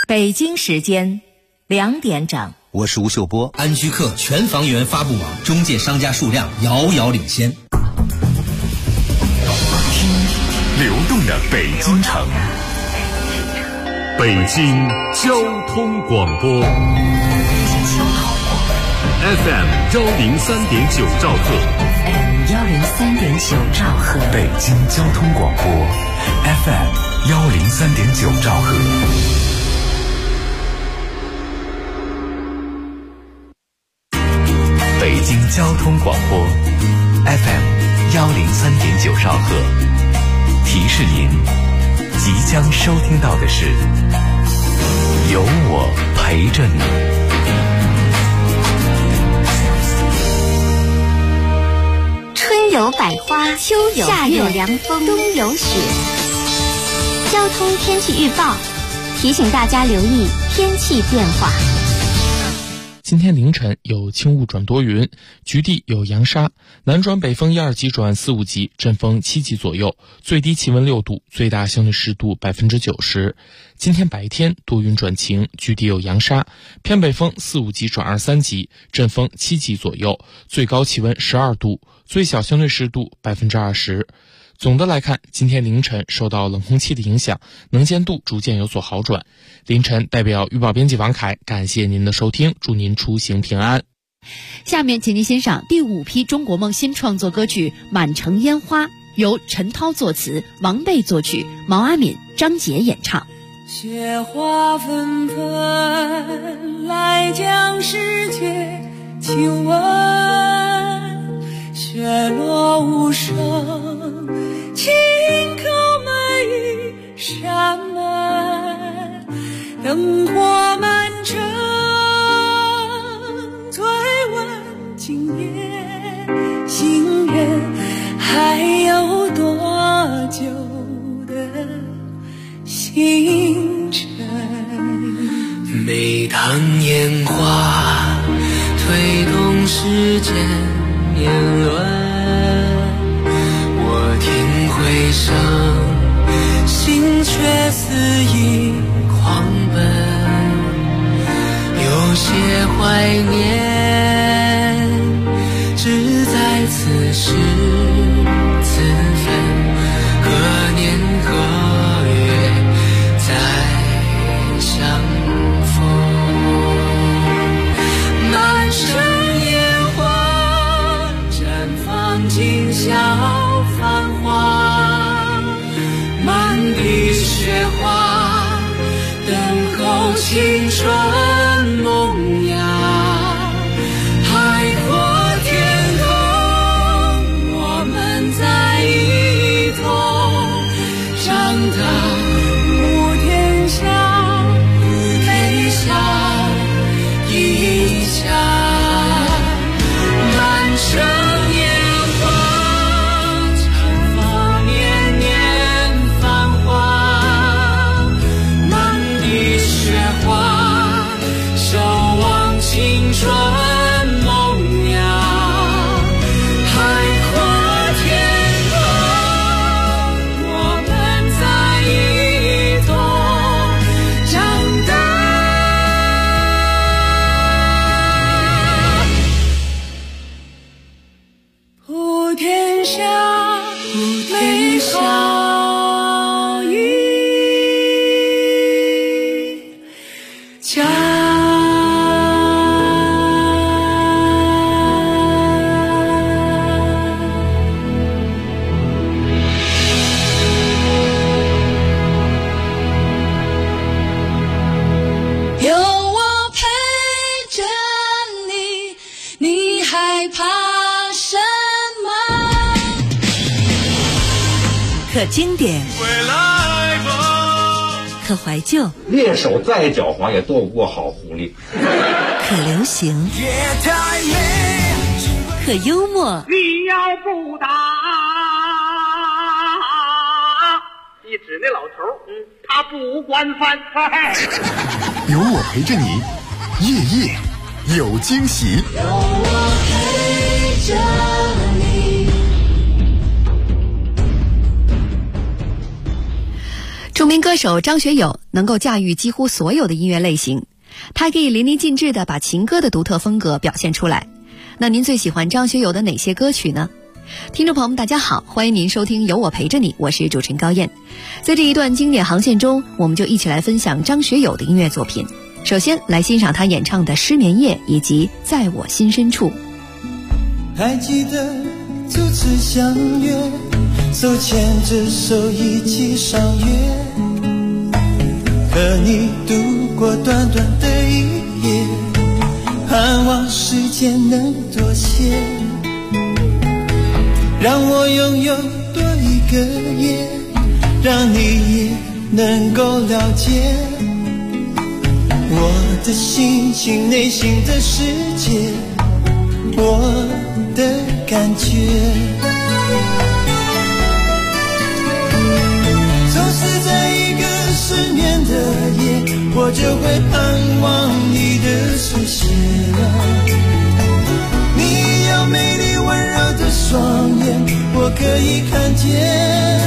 北京时间2点整， 我是吴秀波。 安居客全房源发布网，中介商家数量遥遥领先。 听流动的北京城，北京交通广播 FM 103.9兆赫， 103.9兆赫， 北京交通广播 FM 103.9兆赫。北京交通广播 FM 103.9兆赫，提示您，即将收听到的是有我陪着你。 春有百花，秋有夏有凉风，冬有雪。交通天气预报提醒大家留意天气变化。 今天凌晨有轻雾转多云，局地有扬沙，南转北风1、2级转4、5级，阵风7级左右，最低气温6度，最大相对湿度90%。今天白天多云转晴，局地有扬沙，偏北风4、5级转2、3级，阵风7级左右，最高气温12度，最小相对湿度20%。总的来看，今天凌晨受到冷空气的影响，能见度逐渐有所好转。凌晨代表预报编辑王凯感谢您的收听，祝您出行平安。 下面请您欣赏第5批中国梦新创作歌曲《满城烟花》，由陈涛作词，王贝作曲，毛阿敏、张杰演唱。 雪花纷纷来将世界亲吻，雪落无声，轻叩每一扇门，灯火满城，醉问今夜行人还有多久的星辰。 每当烟花推动时间年轮，我听回声，心却肆意狂奔，有些怀念只在此时此分，何年何月再相逢。满城烟花绽放今宵繁华，满地雪花等候青春萌芽。海阔天空，我们在一同长大，无天下，飞翔一家。满城烟花绽放年年繁华，满地雪花守望青春萌芽。海阔天空，我们在一同长大。普天下美好一家。有我陪着你，你害怕什么？ 可经典， 回来吧， 可怀旧， 猎手再狡猾也躲不过好狐狸。 可流行， 夜太美， 可幽默。 你要不打，一指那老头，他不管饭菜。 有我陪着你，夜夜有惊喜。 有我陪着你。 中名歌手张学友能够驾驭几乎所有的音乐类型，他可以淋漓尽致地把情歌的独特风格表现出来。那您最喜欢张学友的哪些歌曲呢？听众朋友们大家好，欢迎您收听有我陪着你，我是主持人高燕。在这一段经典航线中，我们就一起来分享张学友的音乐作品。首先来欣赏他演唱的《失眠夜》以及《在我心深处》。 还记得初次相约，手牵着手一起赏月，和你度过短短的一夜，盼望时间能多些，让我拥有多一个夜，让你也能够了解我的心情，内心的世界，我的感觉。总是在一个失眠的夜，我就会盼望你的出现。你有美丽温柔的双眼，我可以看见。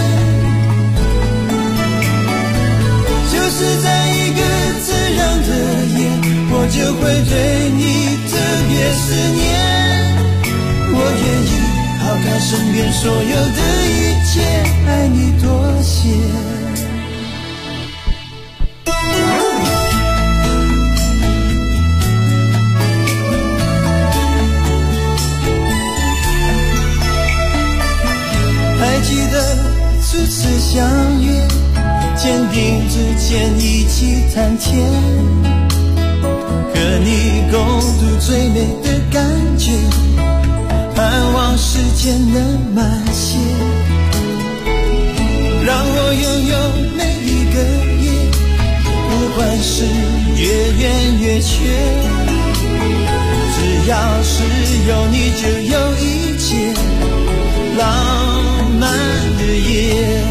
就是在一个自然的夜，我就会对你特别思念。我愿意抛开身边所有的一切，爱你多些。还记得初次相约，肩并着肩一起谈天，和你共度最美的感觉，盼望时间能慢些，让我拥有每一个夜，不管是越远越缺，只要是有你就有一切浪漫的夜。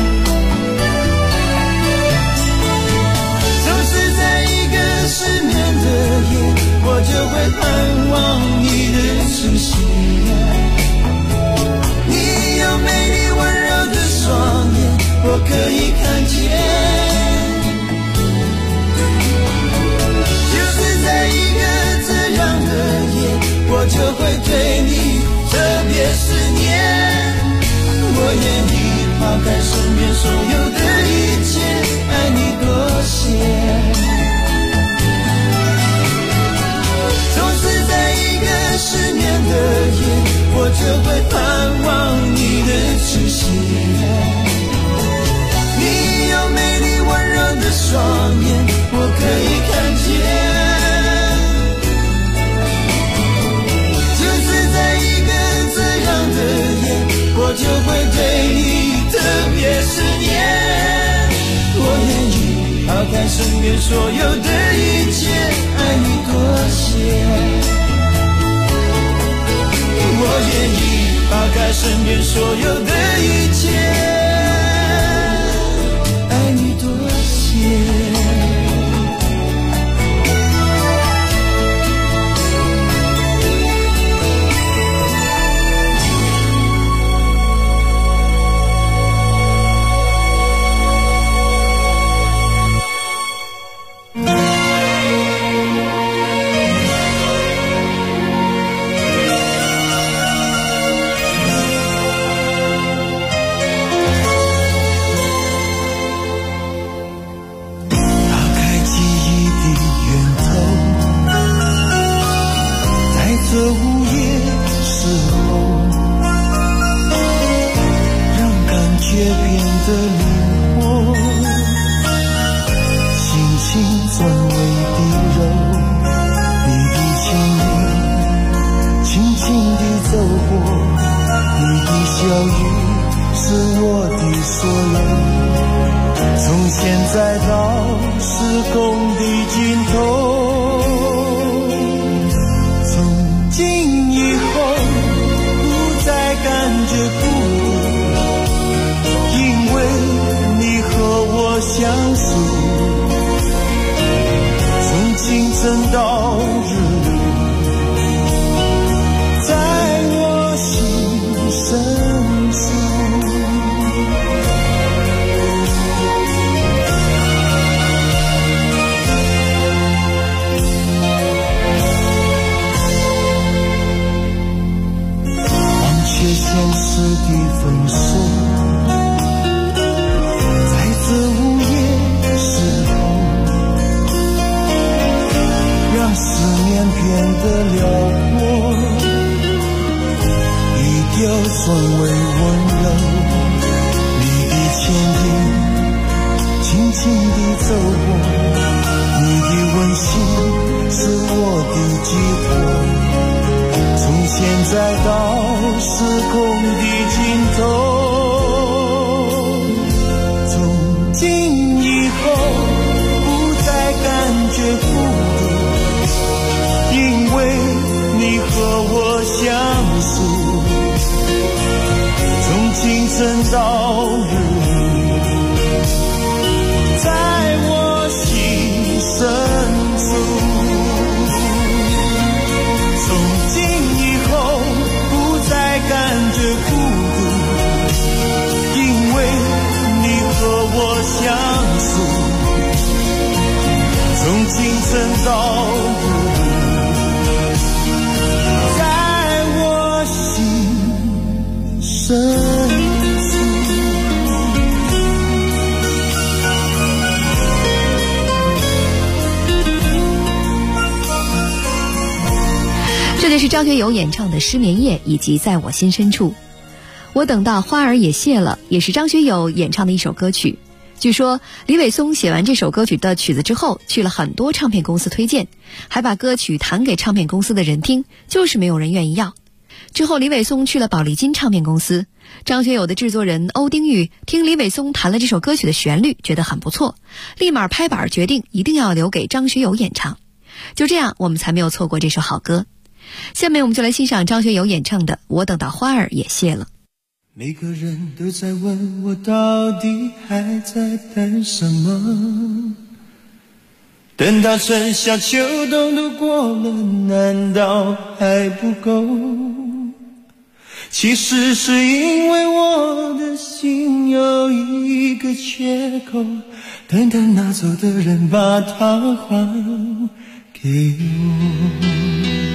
就是在一个失眠的夜，我就会盼望你的出现。你有美丽温柔的双眼，我可以看见。就是在一个自然的夜，我就会对你特别思念。我愿意抛开身边所有的一切，爱你多些。总是在一个失眠的夜，我就会盼望你的出现。你有美丽温柔的双眼，我可以看见。就是在一个自然的夜，我就会对你特别思念。我愿意抛开身边所有的一切，爱你多些。我愿意抛开身边所有的一切，爱你多些。 深到日，在我心深处。从今以后不再感觉孤独，因为你和我相处。从清晨到日，在我心深处。 这就是张学友演唱的《失眠夜》以及《在我心深处》。我等到花儿也谢了，也是张学友演唱的一首歌曲。据说李伟松写完这首歌曲的曲子之后，去了很多唱片公司推荐，还把歌曲弹给唱片公司的人听，就是没有人愿意要。之后李伟松去了宝丽金唱片公司，张学友的制作人欧丁玉听李伟松弹了这首歌曲的旋律，觉得很不错，立马拍板决定一定要留给张学友演唱。就这样，我们才没有错过这首好歌。下面我们就来欣赏张学友演唱的《我等到花儿也谢了》。 每个人都在问我到底还在等什么，等到春夏秋冬都过了，难道还不够？其实是因为我的心有一个缺口，等待拿走的人把它还给我。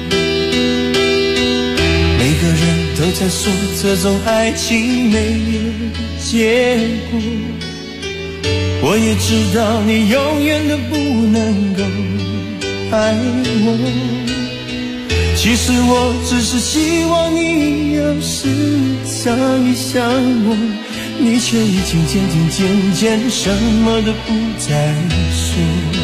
每个人都在说这种爱情没有结果，我也知道你永远都不能够爱我。其实我只是希望你有时想一想我，你却已经渐渐什么都不再说。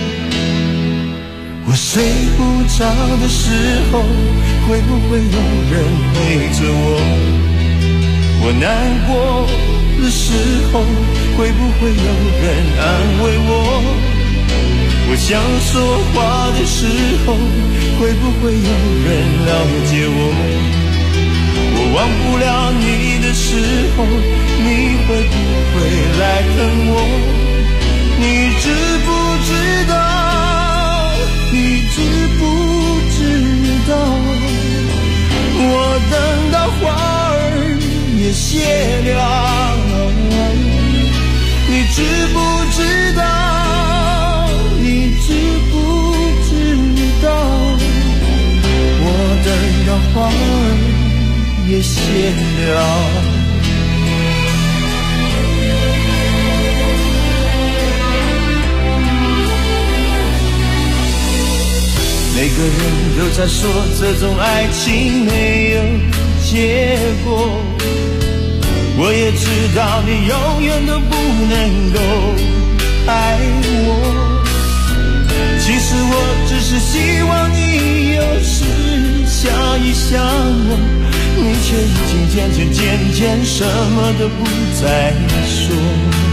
我睡不着的时候，会不会有人陪着我？我难过的时候，会不会有人安慰我？我想说话的时候，会不会有人了解我？我忘不了你的时候，你会不会来疼我？你知不知道？你知不知道？我等到花儿也谢了，你知不知道？你知不知道？我等到花儿也谢了。每个人都在说这种爱情没有结果，我也知道你永远都不能够爱我。其实我只是希望你有时想一想我，你却已经渐渐什么都不再说。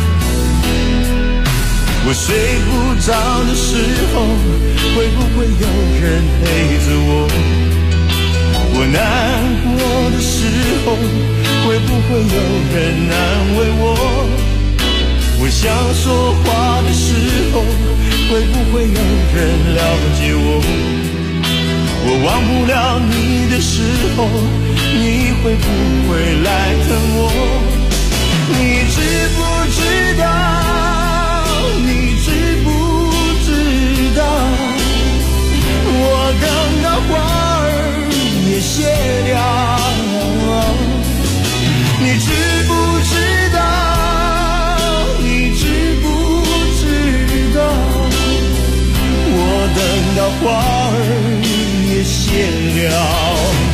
我睡不着的时候，会不会有人陪着我？我难过的时候，会不会有人安慰我？我想说话的时候，会不会有人了解我？我忘不了你的时候，你会不会来疼我？你知不知道？你知不知道？我等到花儿也谢了，你知不知道？你知不知道？我等到花儿也谢了。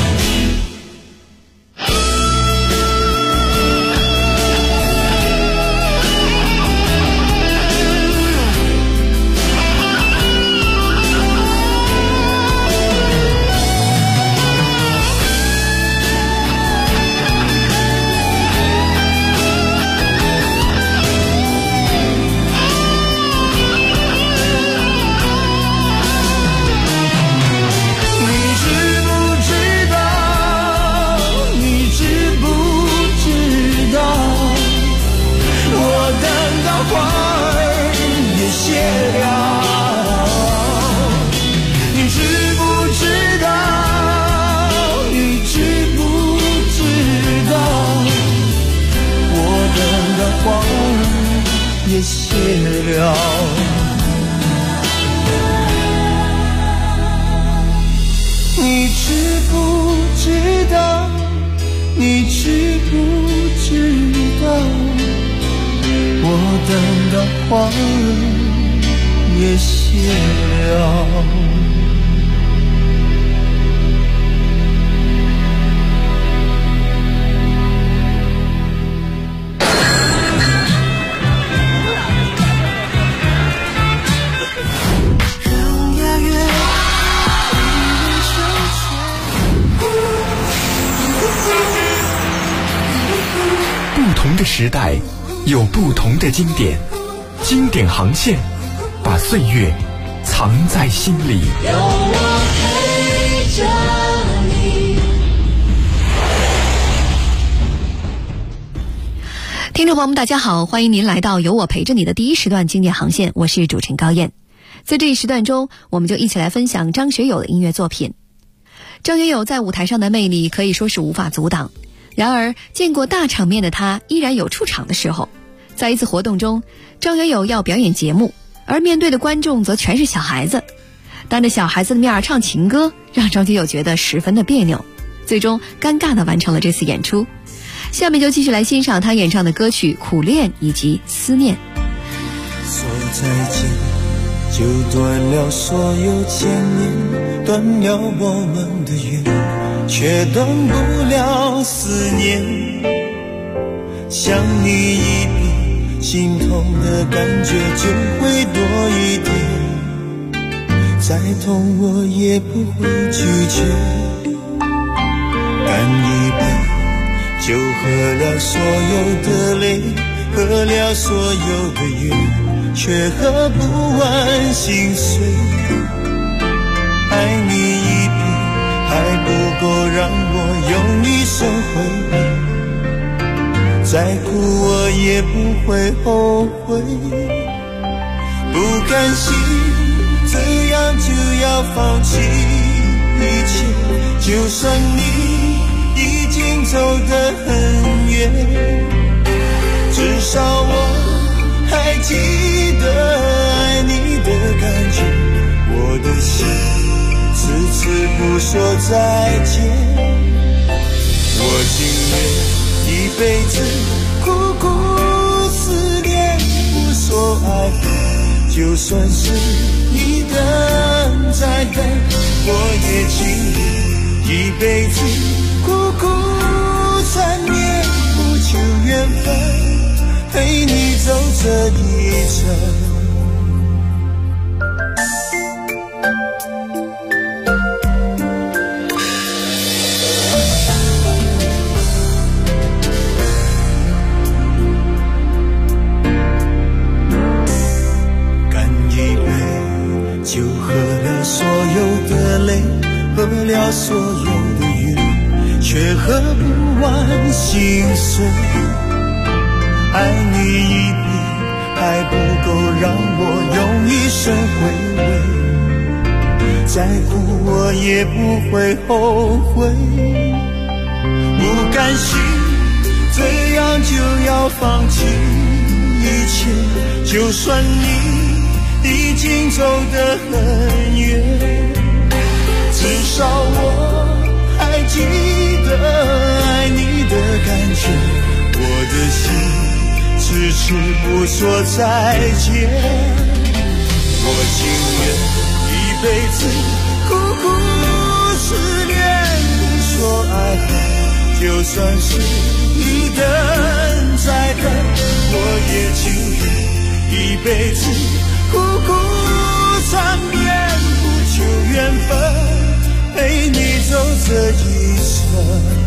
也谢了。你知不知道？你知不知道？我等到花儿也谢了。 不同的时代有不同的经典，经典航线把岁月藏在心里。有我陪着你。听众朋友们大家好，欢迎您来到有我陪着你的第一时段经典航线，我是主持人高燕。在这一时段中，我们就一起来分享张学友的音乐作品。张学友在舞台上的魅力可以说是无法阻挡，然而见过大场面的他依然有出场的时候。在一次活动中，张学友要表演节目，而面对的观众则全是小孩子，当着小孩子的面唱情歌，让张学友觉得十分的别扭，最终尴尬地完成了这次演出。下面就继续来欣赏他演唱的歌曲《苦恋》以及《思念》。 说再见就断了所有牵念，断了我们的缘，却断不了思念。想你一遍，心痛的感觉就会多一点，再痛我也不会拒绝。干一杯就喝了所有的泪，喝了所有的缘，却喝不完心碎。爱你一遍还不够让我用一生回忆，再苦我也不会后悔。不甘心这样就要放弃一切，就算你已经走得很远，至少我还记得爱你的感觉。我的心次次不说再见，我情愿一辈子苦苦思念，不说爱恨，就算是一等再等，我也情愿一辈子苦苦缠绵，不求缘分，陪你走这一程。就喝了所有的泪，喝了所有的缘，却喝不完心碎。爱你一遍还不够让我用一生回味，再苦我也不会后悔。不甘心这样就要放弃一切，就算你已经走得很远，至少我还记得爱你的感觉。我的心迟迟不说再见，我情愿一辈子苦苦思念，不说爱恨，就算是一等再等，我也情愿一辈子苦苦缠绵，不求缘分，陪你走这一程。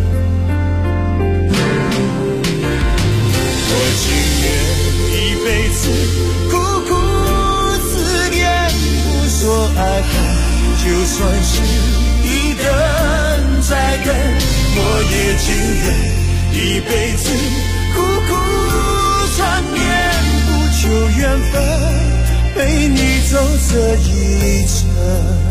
我情愿一辈子苦苦思念，不说爱恨，就算是一等再等，我也情愿一辈子苦苦缠绵，不求缘分，陪你走这一程。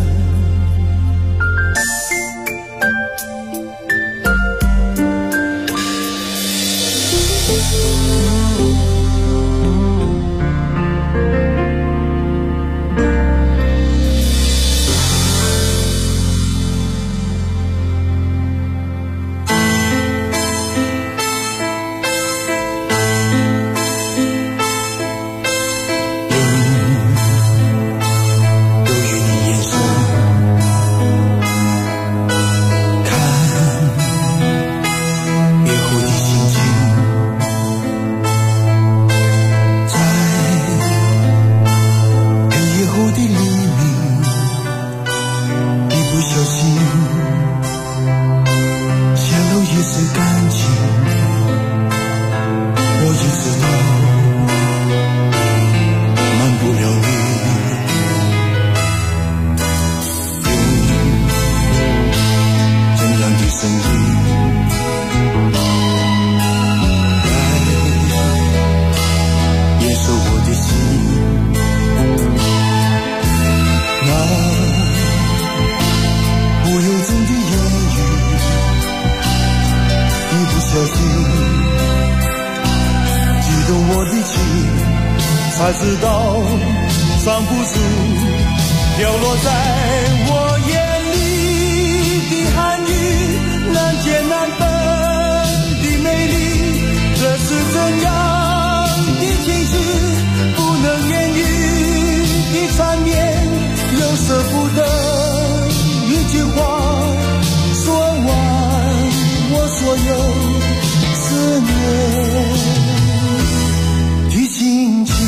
才知道藏不住掉落在我眼里的寒雨，难解难分的美丽，这是怎样的情绪，不能言语的缠绵，又舍不得一句话说完我所有思念的禁区。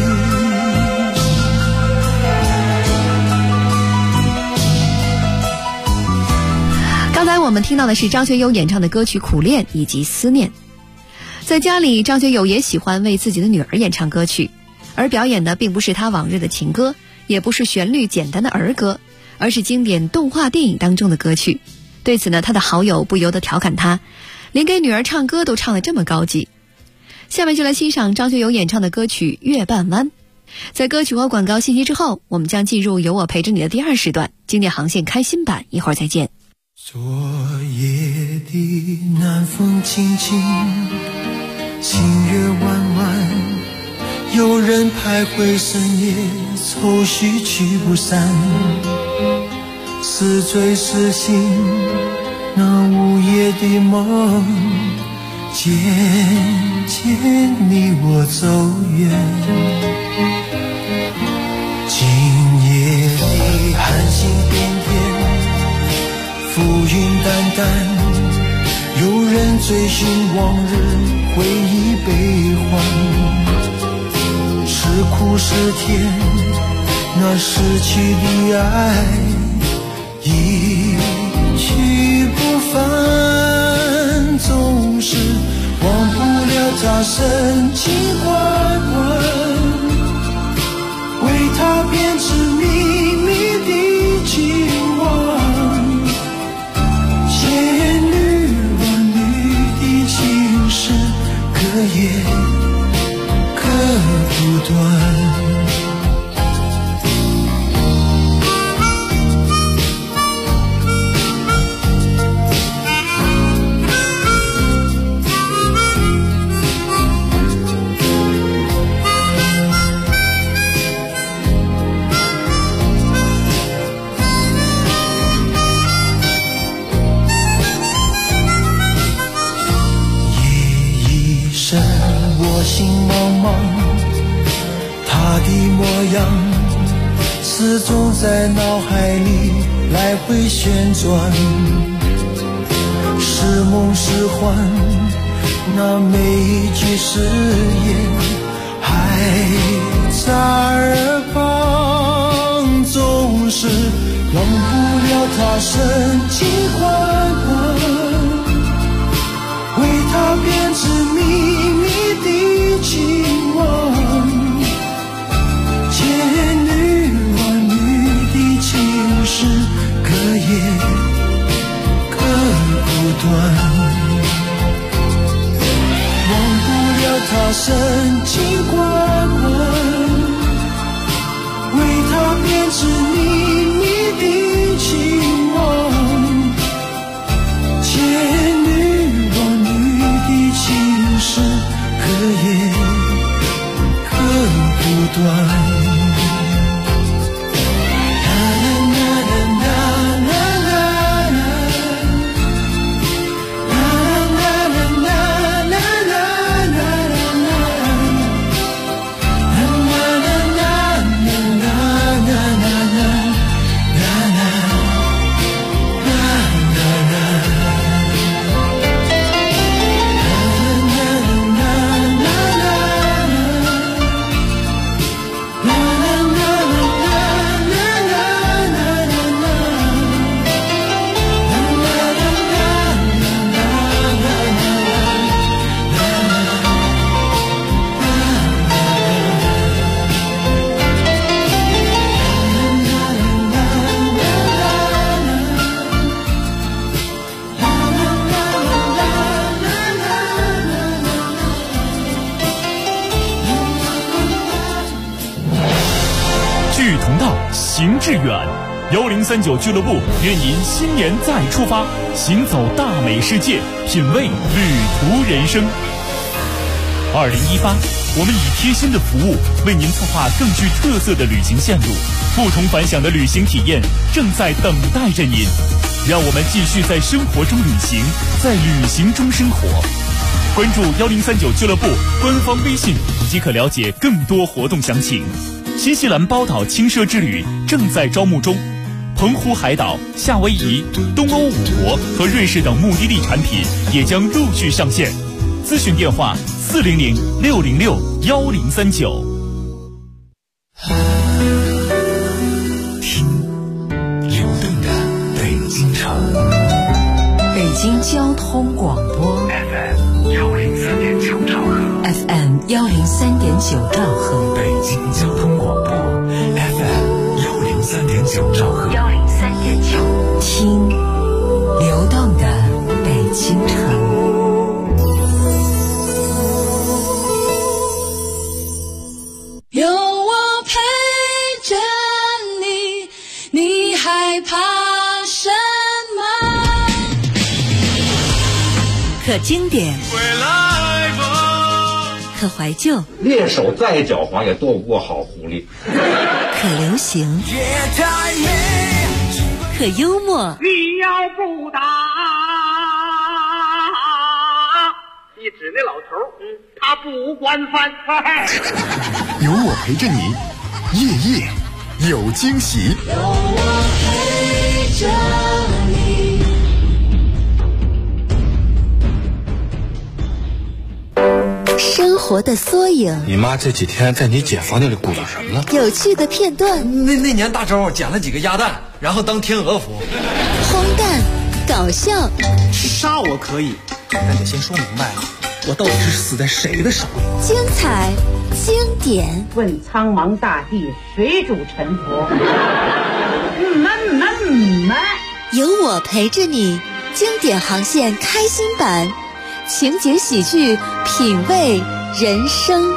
刚才我们听到的是张学友演唱的歌曲《苦恋》以及《思念》。在家里，张学友也喜欢为自己的女儿演唱歌曲，而表演的并不是他往日的情歌，也不是旋律简单的儿歌，而是经典动画电影当中的歌曲。对此呢，他的好友不由得调侃他，连给女儿唱歌都唱得这么高级。下面就来欣赏张学友演唱的歌曲《月半湾》。在歌曲和广告信息之后，我们将进入有我陪着你的第2时段经典航线开心版，一会儿再见。 昨夜的南风轻轻，星月弯弯，有人徘徊深夜，愁绪驱不散，是醉是醒，那午夜的梦，渐渐你我走远。今夜里寒星点点，浮云淡淡，有人追寻往日回忆悲欢，是苦是甜，那逝去的爱一去不返，总是忘不了他深情款款，为他编织秘密的情网，千缕万缕的情事，可也可不断。我心茫茫，他的模样始终在脑海里来回旋转，是梦是幻，那每一句誓言还在耳旁，总是忘不了他深情款款，为他编织秘密的情网，千缕万缕的情事，可也可不断。忘不了他深情款款，为他编织秘密的情网，千缕万缕的情事，可也可不断。 行致远，1039俱乐部愿您新年再出发，行走大美世界，品味旅途人生。2018 我们以贴心的服务为您策划更具特色的旅行线路，不同凡响的旅行体验正在等待着您。让我们继续在生活中旅行，在旅行中生活。关注1039俱乐部官方微信即可了解更多活动详情。新西兰包岛轻奢之旅正在招募中，澎湖海岛、夏威夷、东欧5国和瑞士等目的地产品也将陆续上线。咨询电话400-606-1039。 听流动的北京城， 北京交通广播 FM103.9兆赫 ，FM103.9兆赫， 北京交通广播 FM103.9兆赫 103.9， 听流动的北京城。 有我陪着你，你害怕什么？ 可经典，可怀旧， 猎手再狡猾也斗不过好狐狸。 可流行，可幽默。 你要不打，你指那老头他不惯犯。 有我陪着你，夜夜有惊喜。 有我陪着你。 生活的缩影， 你妈这几天在你姐房间里鼓捣什么呢？ 有趣的片段。 那年大周捡了几个鸭蛋，然后当天鹅服。 荒诞，搞笑。 杀我可以，但得先说明白了，我到底是死在谁的手里？ 精彩，经典。 问苍茫大地，谁主沉浮？ 有我陪着你，经典航线开心版。情节喜剧，品味人生。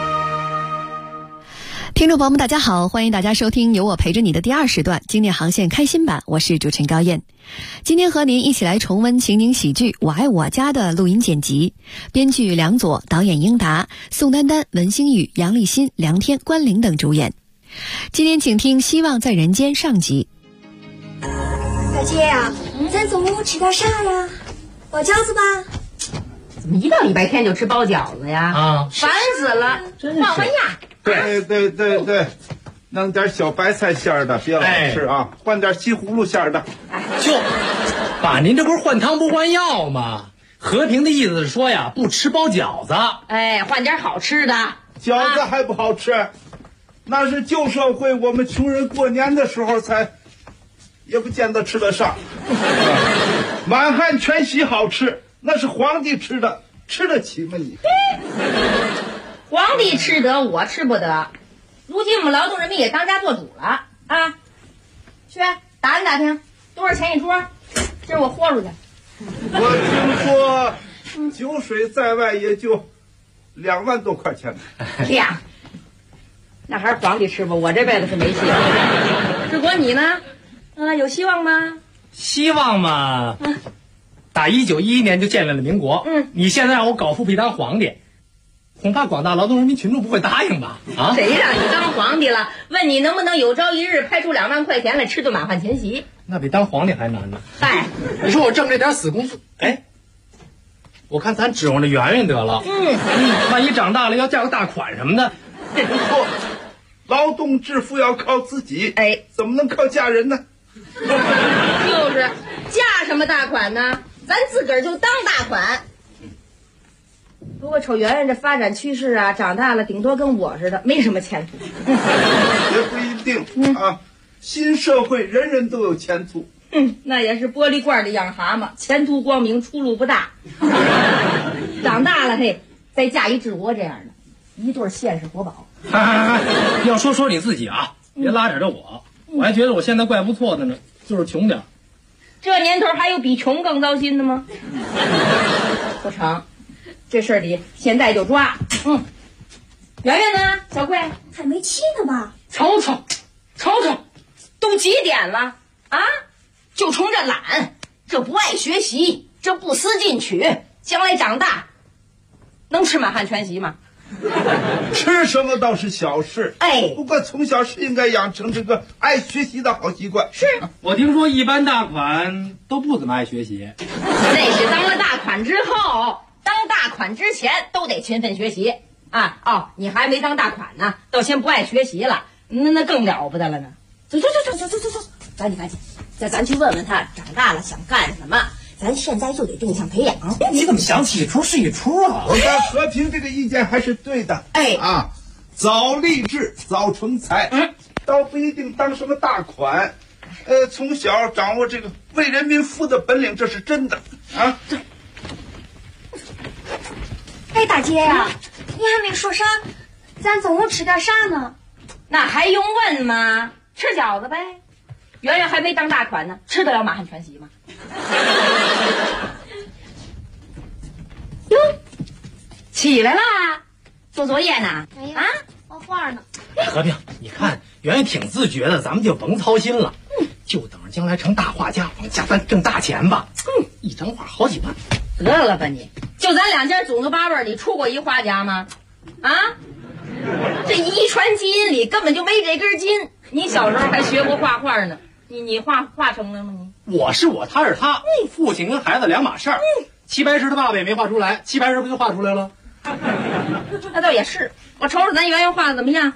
听众朋友们大家好，欢迎大家收听有我陪着你的第2时段经典航线开心版，我是主持人高燕。今天和您一起来重温情景喜剧《我爱我家》的录音剪辑，编剧梁左，导演英达，宋丹丹、文星宇、杨立新、梁天、关凌等主演。今天请听《希望在人间》上集。 小姐呀，咱中午吃点啥呀？包饺子吧。 怎么一到礼拜天就吃包饺子呀？ 啊， 烦死了！换换样。 对，弄点小白菜馅儿的，别老吃啊，换点西葫芦馅儿的。 就，爸，您这不是换汤不换药吗？和平的意思是说呀，不吃包饺子。 哎，换点好吃的。 饺子还不好吃，那是旧社会，我们穷人过年的时候才，也不见得吃得上。满汉全席好吃，那是皇帝吃的，吃得起吗你？ 皇帝吃得，我吃不得。如今我们劳动人民也当家做主了啊！去打听打听，多少钱一桌？这是我豁出去。 我听说酒水在外也就2万多块钱。 呀，那还是皇帝吃吧，我这辈子是没戏了。志国你呢？有希望吗？ 希望嘛，打1911年就建立了民国。你现在让我搞复辟当皇帝，恐怕广大劳动人民群众不会答应吧？啊， 谁让你当皇帝了？问你能不能有朝一日派出2万块钱来吃顿满汉全席？ 那比当皇帝还难呢。 嗨， 你说我挣这点死工资，哎，我看咱指望着圆圆得了。万一长大了要嫁个大款什么的。 不错，劳动致富要靠自己，怎么能靠嫁人呢？ 就是嫁什么大款呢？咱自个儿就当大款。不过瞅圆圆这发展趋势啊，长大了顶多跟我似的，没什么前途。 也不一定啊，新社会人人都有前途。 那也是玻璃罐里养蛤蟆，前途光明，出路不大。长大了嘿，再嫁一治国这样的，一对现世活宝。 要说你自己啊，别拉扯着我，我还觉得我现在怪不错的呢，就是穷点。 这年头还有比穷更糟心的吗？不成，这事儿得现在就抓。圆圆呢？小贵还没去呢吧？ 瞅瞅，都几点了啊？就冲这懒，这不爱学习，这不思进取，将来长大能吃满汉全席吗？ 吃什么倒是小事， 哎， 不过从小是应该养成这个爱学习的好习惯。 是， 我听说一般大款都不怎么爱学习， 那是当了大款之后，当大款之前都得勤奋学习啊。哦，你还没当大款呢，倒先不爱学习了，那更了不得了呢。走，赶紧，咱去问问他长大了想干什么。咱现在就得定向培养。 你怎么想起一出是一出啊？ 我看和平这个意见还是对的。 哎啊，早立志早成才，倒不一定当什么大款。从小掌握这个为人民服务的本领，这是真的啊。 哎，大姐呀，你还没说啥，咱中午吃点啥呢？ 那还用问吗？吃饺子呗。圆圆还没当大款呢，吃得了满汉全席吗？哟，起来啦，做作业呢？ 哎呀，画画呢。 和平，你看圆圆挺自觉的，咱们就甭操心了，就等着将来成大画家，往家咱挣大钱吧。一张画好几万。 得了吧你！就咱两家祖宗八辈里出过一画家吗？啊？这遗传基因里根本就没这根筋。你小时候还学过画画呢，你画成了吗？ 我是我，他是他，父亲跟孩子两码事儿。齐白石的爸爸也没画出来，齐白石不就画出来了？ 那倒也是，我瞅瞅咱圆圆画的怎么样？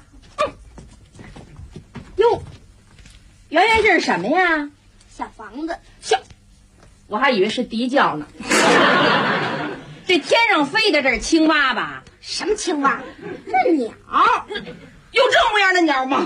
哟，圆圆这是什么呀？ 小房子。 我还以为是地窖呢。这天上飞的这是青蛙吧？ 什么青蛙？这鸟。 有这模样的鸟吗？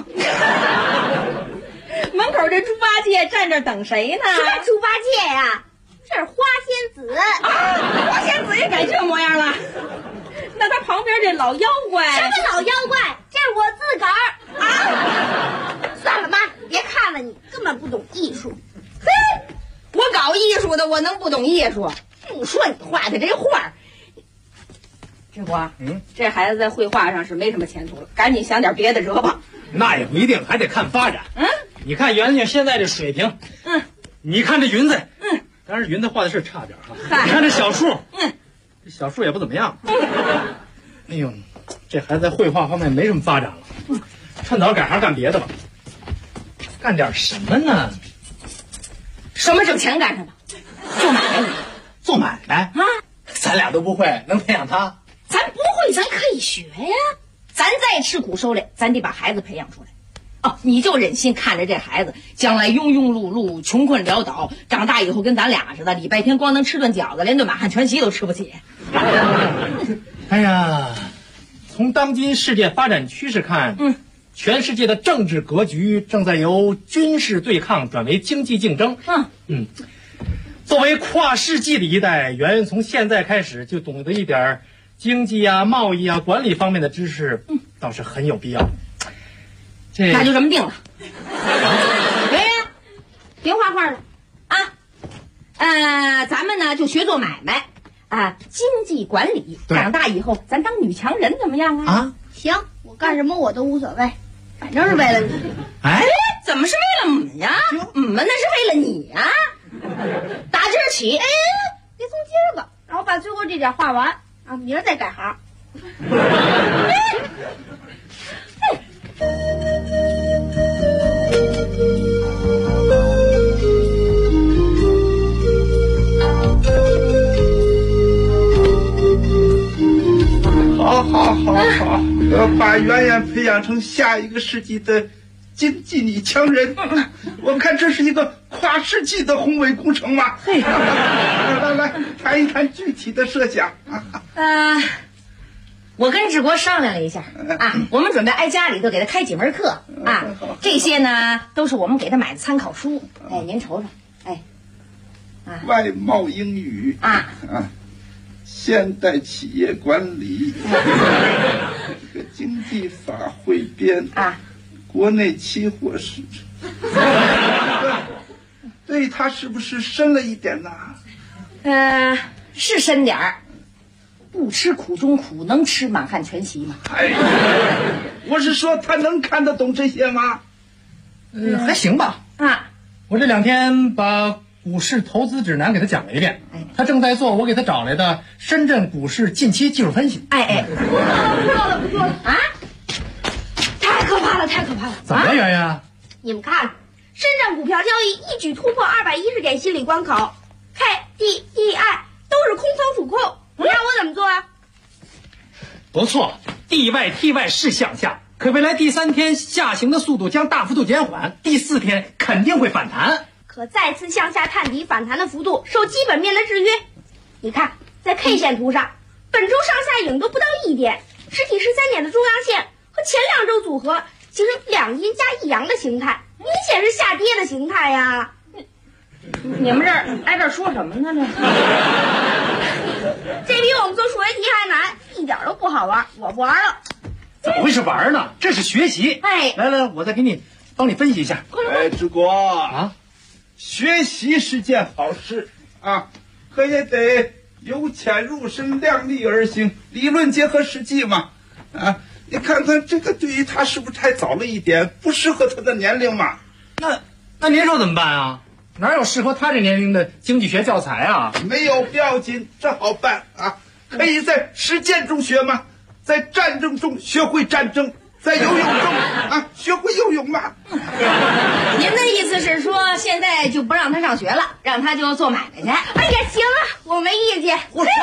门口这猪八戒站这等谁呢？ 什么猪八戒呀？这是花仙子。 花仙子也改这模样了。那他旁边这老妖怪？ 什么老妖怪？这是我自个儿啊！算了妈，别看了，你根本不懂艺术。 嘿，我搞艺术的，我能不懂艺术？不说你画的这画，志国，这孩子在绘画上是没什么前途了，赶紧想点别的辙吧。 那也不一定，还得看发展。你看圆圆现在这水平，你看这云彩，当然云彩画的是差点啊。你看这小树，这小树也不怎么样。哎呦，这孩子在绘画方面没什么发展了，趁早改行干别的吧。干点什么呢？ 什么挣钱干什么？做买卖。 做买卖啊？咱俩都不会，能培养他？ 咱不会，咱可以学呀。咱再吃苦受累，咱得把孩子培养出来。哦，你就忍心看着这孩子将来庸庸碌碌、穷困潦倒，长大以后跟咱俩似的，礼拜天光能吃顿饺子，连顿满汉全席都吃不起。 哎呀，从当今世界发展趋势看，全世界的政治格局正在由军事对抗转为经济竞争。作为跨世纪的一代，圆圆从现在开始就懂得一点经济啊、贸易啊、管理方面的知识，倒是很有必要。 那就这么定了。别画画了啊！咱们呢就学做买卖啊，经济管理。长大以后咱当女强人怎么样啊？ 行，我干什么我都无所谓，反正是为了你。 哎，怎么是为了我们呀？我们那是为了你呀！打今儿起， 别从今儿个，然后把最后这点画完啊，明儿再改行。 好，要把圆圆培养成下一个世纪的经济女强人。我看这是一个跨世纪的宏伟工程嘛。来谈一谈具体的设想。 我跟志国商量了一下啊，我们准备挨家里头给他开几门课啊。这些呢都是我们给他买的参考书。您瞅瞅， 外贸英语现代企业管理，这个经济法汇编国内期货市场，对他是不是深了一点呢？ 是深点儿，不吃苦中苦，能吃满汉全席吗？ 我是说他能看得懂这些吗？ 还行吧。我这2天把股市投资指南给他讲了一遍，他正在做我给他找来的深圳股市近期技术分析。 不错了啊！太可怕了！ 怎么了，圆圆？ 你们看，深圳股票交易一举突破210点心理关口 ，K D E I 都是空头主控。你让我怎么做啊？ 不错 ，D Y T Y 是向下，可未来第3天下行的速度将大幅度减缓，第4天肯定会反弹。 可再次向下探底反弹的幅度受基本面的制约。你看，在 K 线图上，本周上下影都不到1点，实体13点的中央线和前2周组合形成2阴加1阳的形态，明显是下跌的形态呀。 你们这儿挨这说什么呢？ 这比我们做数学题还难，一点都不好玩，我不玩了。 怎么会是玩呢？这是学习。来，我再帮你分析一下。 志国啊，学习是件好事啊，可也得由浅入深，量力而行，理论结合实际嘛。啊，你看看这个对于他是不是太早了一点，不适合他的年龄嘛？ 那您说怎么办啊？哪有适合他这年龄的经济学教材啊？ 没有不要紧，这好办啊！可以在实践中学嘛，在战争中学会战争，在游泳中啊学会游泳嘛。 您的意思是说，现在就不让他上学了，让他就做买卖去？ 哎呀，行啊，我没意见。 我说，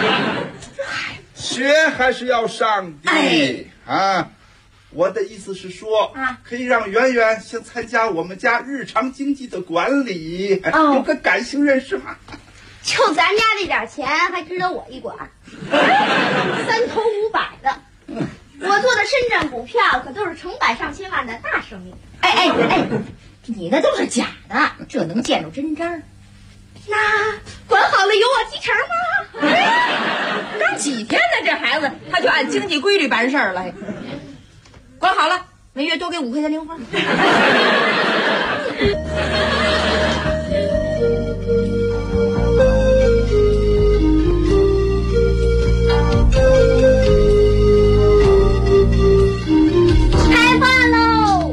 学还是要上的啊。我的意思是说，可以让圆圆先参加我们家日常经济的管理，有个感性认识嘛。 就咱家这点钱，还值得我一管？3头5百的，我做的深圳股票可都是成百上千万的大生意。 你那都是假的，这能见着真章？ 那管好了由我继承吗？ 刚几天呢，这孩子他就按经济规律办事儿了。管好了，每月多给5块钱零花。 开饭喽！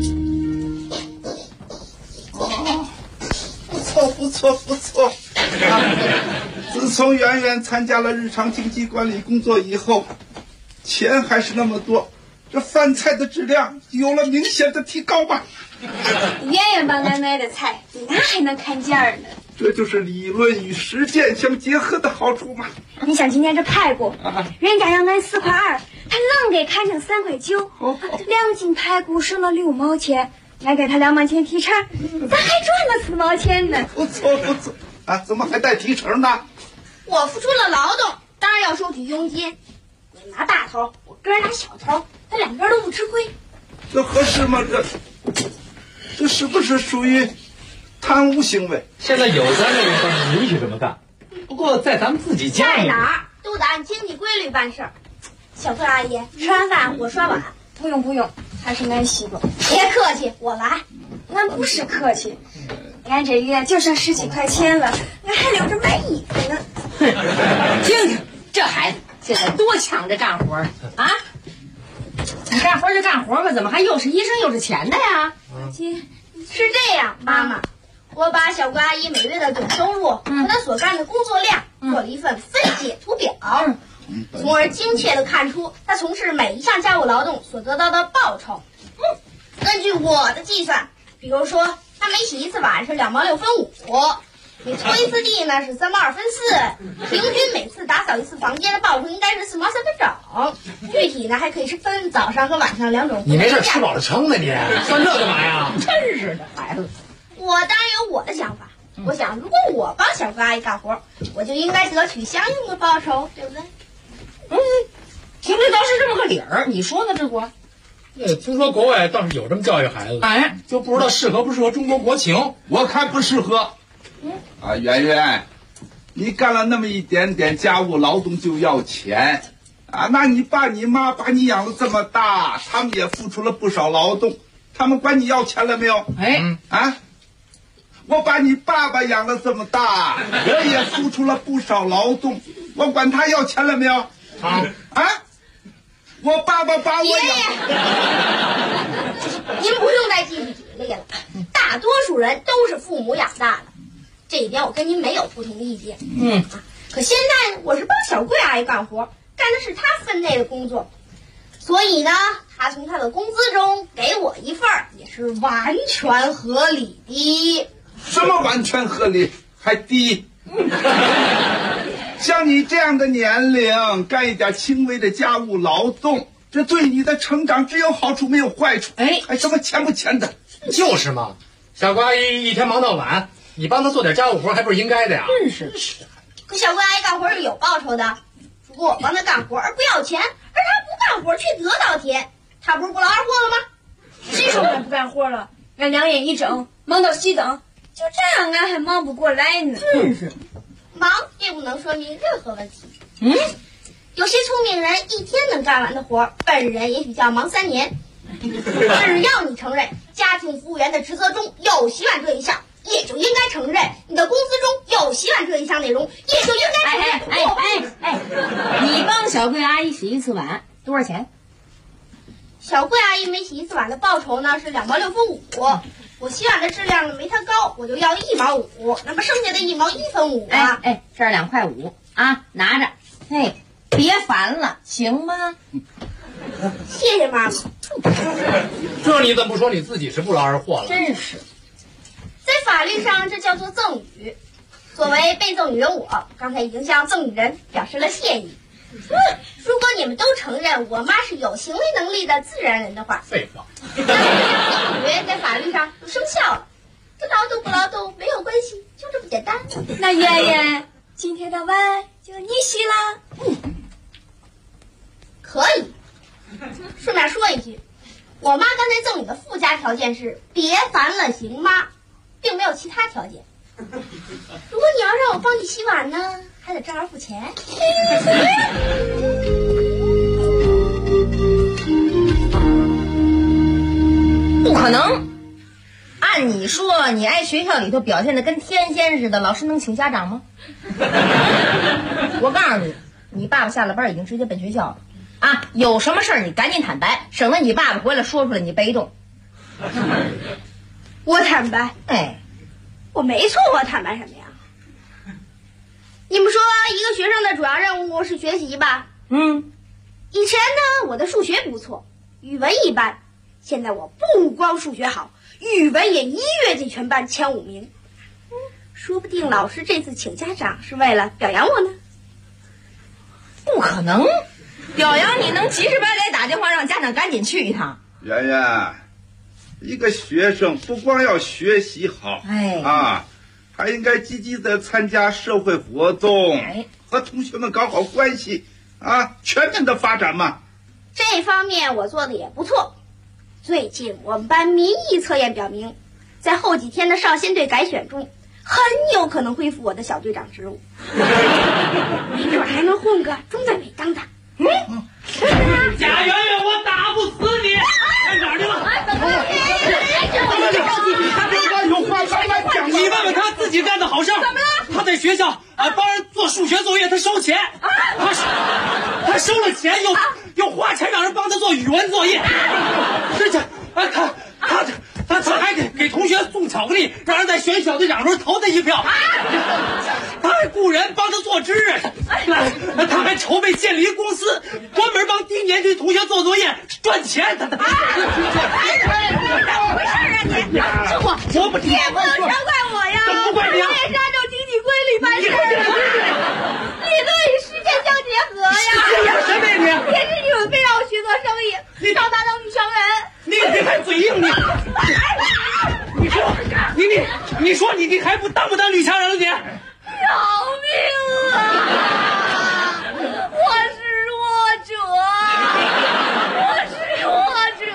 不错。自从圆圆参加了日常经济管理工作以后，钱还是那么多。这饭菜的质量有了明显的提高吧？ 圆圆帮咱买的菜，比那还能看价呢。 这就是理论与实践相结合的好处嘛。 你想今天这排骨，人家要卖4.2块，他愣给看成3.9块，2斤排骨省了6毛钱，来给他2毛钱提成，咱还赚了4毛钱呢。 不错啊，怎么还带提成呢？ 我付出了劳动，当然要收取佣金。你拿大头，我哥拿小头，他两边都不吃亏， 这合适吗？这是不是属于贪污行为？ 现在有咱这个方允许这么干，不过在咱们自己家在哪儿都得按经济规律办事儿。小孙阿姨，吃完饭我刷碗。不用，还是俺洗吧。别客气，我来。俺不是客气，俺这月就剩10几块钱了，俺还留着买衣服呢。 听这孩子现在多抢着干活啊！你干活就干活吧，怎么还又是医生又是钱的呀？ 姐，是这样，妈妈，我把小郭阿姨每月的总收入和她所干的工作量做了一份分解图表，从而精确地看出她从事每一项家务劳动所得到的报酬。根据我的计算，比如说她每洗一次碗是2毛6分5，每拖一次地呢是3毛2分4，平均每次打扫一次房间的报酬应该是4毛3分整。具体呢还可以是分早上和晚上2种。 你没事吃饱了撑的你，算这干嘛呀？ 真是的，孩子。 我当然有我的想法。我想，如果我帮小郭阿姨干活，我就应该得取相应的报酬，对不对？ 听着倒是这么个理儿，你说呢，志国？ 听说国外倒是有这么教育孩子的，就不知道适合不适合中国国情。 我看不适合。圆圆，你干了那么一点点家务劳动就要钱啊？那你爸你妈把你养了这么大，他们也付出了不少劳动，他们管你要钱了没有？我把你爸爸养了这么大，我也付出了不少劳动，我管他要钱了没有？我爸爸把我养。 您不用再继续举例了，大多数人都是父母养大的。 这一点我跟您没有不同意见。可现在我是帮小桂阿姨干活，干的是她分内的工作，所以呢，她从她的工资中给我一份也是完全合理的。 什么完全合理？还低？像你这样的年龄，干一点轻微的家务劳动，这对你的成长只有好处没有坏处。还什么钱不钱的？ 就是嘛，小桂阿姨一天忙到晚，你帮她做点家务活还不是应该的呀？ 是。可小桂阿姨干活是有报酬的，如果我帮她干活而不要钱，而她不干活却得到钱，她不是不劳而获了吗？ 谁说俺不干活了？俺两眼一睁，忙到熄灯，就这样俺还忙不过来呢。 是，忙并不能说明任何问题。有些聪明人一天能干完的活，笨人也许就要忙3年。只要你承认家庭服务员的职责中有洗碗这一项，也就应该承认你的工资中有洗碗这一项内容，也就应该承认。 你帮小桂阿姨洗一次碗多少钱？ 小桂阿姨每洗一次碗的报酬呢是2毛6分5，我洗碗的质量没她高，我就要1毛5，那么剩下的1毛1分5啊。 这儿2块5啊，拿着。别烦了，行吗？ 谢谢妈妈。 这你怎么不说你自己是不劳而获了？ 真是。 在法律上，这叫做赠与。作为被赠与人我，刚才已经向赠与人表示了谢意。如果你们都承认我妈是有行为能力的自然人的话， 废话， 那赠与在法律上就生效了。这劳动不劳动没有关系，就这么简单。 那爷爷，今天的碗就你洗了。 可以。顺便说一句，我妈刚才赠与的附加条件是别烦了，行吗？并没有其他条件。如果你要让我帮你洗碗呢，还得正儿付钱。 不可能！按你说，你挨学校里头表现的跟天仙似的，老师能请家长吗？我告诉你，你爸爸下了班已经直接奔学校了啊！有什么事儿你赶紧坦白，省得你爸爸回来说出来你被动。 我坦白？我没错，我坦白什么呀？你们说一个学生的主要任务是学习吧？以前呢，我的数学不错，语文一般。现在我不光数学好，语文也一跃进全班前5名。说不定老师这次请家长是为了表扬我呢。 不可能，表扬你能及时白给打电话让家长赶紧去一趟。 圆圆，一个学生不光要学习好，还应该积极的参加社会活动，和同学们搞好关系啊，全面的发展嘛。 这方面我做的也不错。最近我们班民意测验表明，在后几天的少先队改选中，很有可能恢复我的小队长职务，没准还能混个中队委当当。 贾圆圆，我打不死你！在哪儿去了？你问问他自己干的好事。怎么了？他在学校帮人做数学作业，他收钱。他收了钱又花钱让人帮他做语文作业。他还给同学送巧克力，让人在选小队长的时候投他一票。他还雇人帮他做值日，他还筹备建立一公司，专门帮低年级同学做作业赚钱。怎么回事啊你？我不也不能全怪我呀！ 怎么不怪你啊？ 我也是按照经济规律办事的，理论与实践相结合呀！ 什么呀你？ 天之女非让我去做生意，长大当女强人。 你还嘴硬你？你说你还当不当女强人了你？ 饶命啊！我是弱者。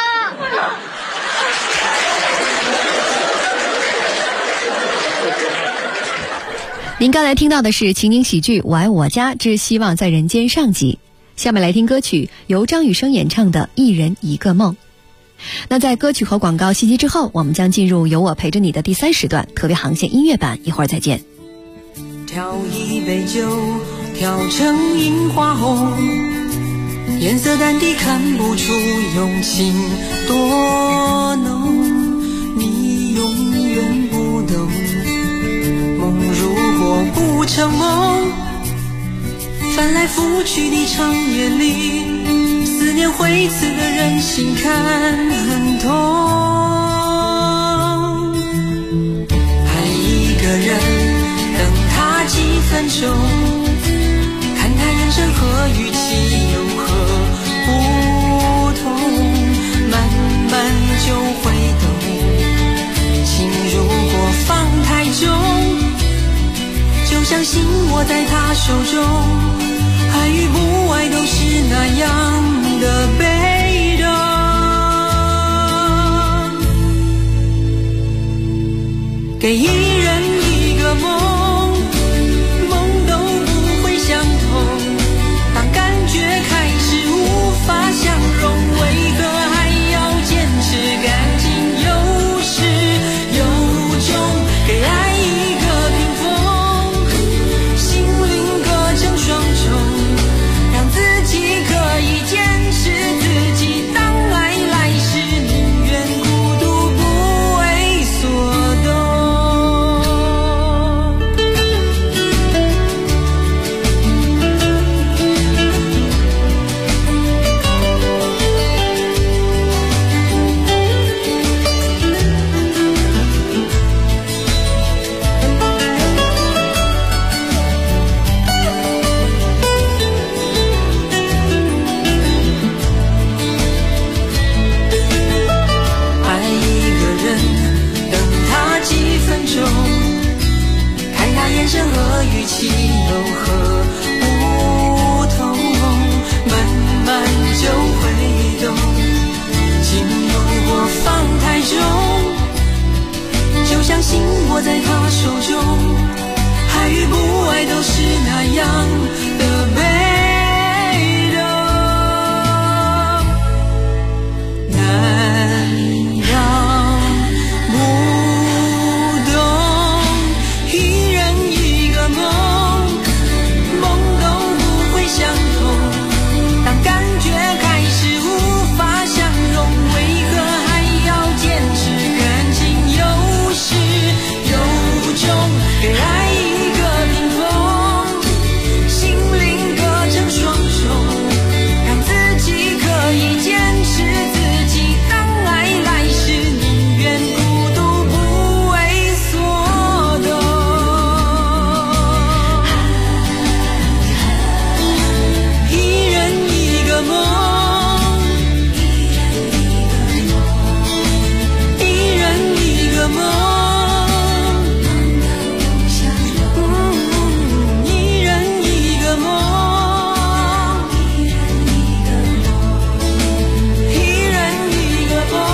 您刚才听到的是情景喜剧《我爱我家之希望在人间》上集。下面来听歌曲，由张雨生演唱的《一人一个梦》。那在歌曲和广告信息之后，我们将进入有我陪着你的第3时段特别航线音乐版，一会儿再见。 调一杯酒，调成樱花红，颜色淡的看不出用心多浓，你永远不懂。 不成梦，翻来覆去的长夜里，思念会刺的人心看很痛。爱一个人，等他几分钟，看他眼神和语气有何不同，慢慢就会懂。情如果放太重，就像心握在他手中，爱与不爱都是那样的被动。给一人一个梦，梦都不会相同。当感觉开始无法相容，为何还要坚持？感情有始有终，给爱一个屏风，心灵隔成双重，让自己可以坚持自己。当爱来时，宁愿孤独不为所动。眼神和语气有何不同，慢慢就会懂。情如果放太重，就像心握在他手中，爱与不爱都是那样的被动。难道不懂？一人一个梦，梦都不会相同。当感觉开始无法相容，为何还要坚持？感情有始有终，给爱一个屏风，心灵隔成双重，让自己可以坚持自己。当爱来时，宁愿孤独不为所动。一人一个梦，一人一个梦，一人一个梦，一人一个梦。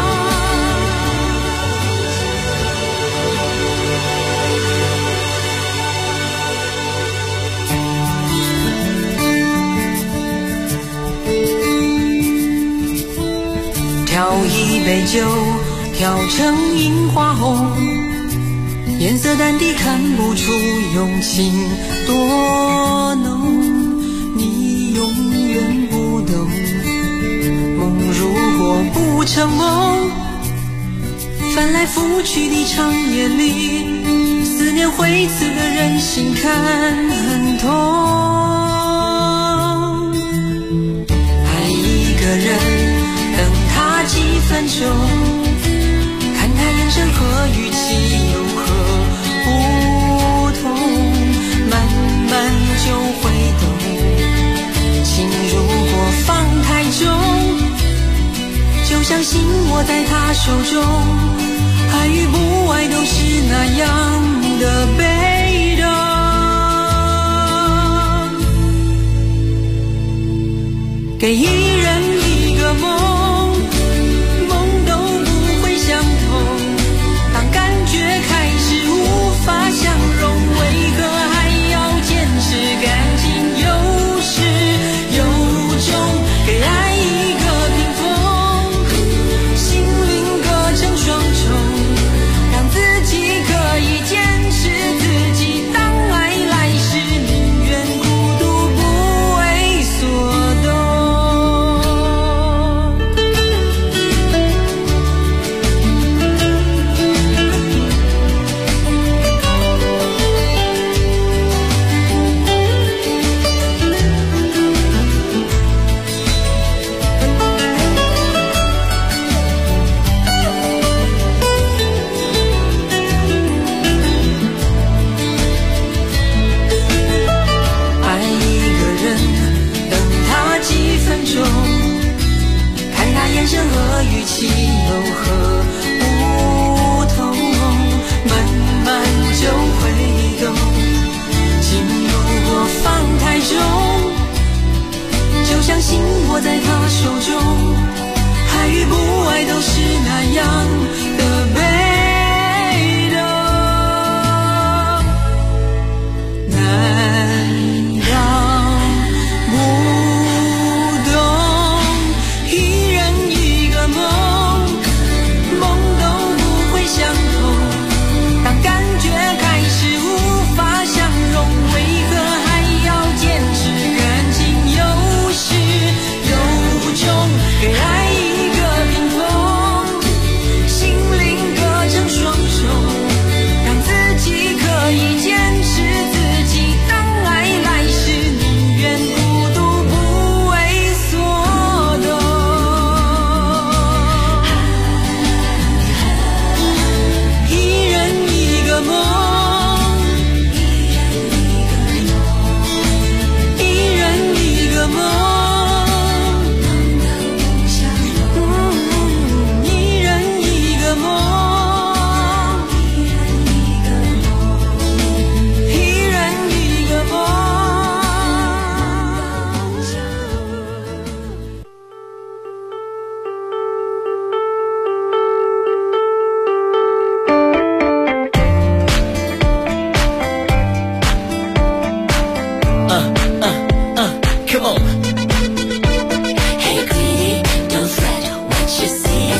调一杯酒，调成樱花红，颜色淡的看不出用情多浓，你永远不懂。梦如果不成梦，翻来覆去的长夜里，思念会刺的人心看很痛。爱一个人，等他几分钟，看他眼神和语气有何不同，慢慢就会懂。情如果放太重，就像心握在他手中，爱与不爱都是那样的被动。给一人一个梦，梦都不会相同。当感觉开始无法相容，为何还要坚持？感情有始有终，给爱一个屏风，心灵隔成双重，让自己可以坚持自己。当爱来时，宁愿孤独不为所动。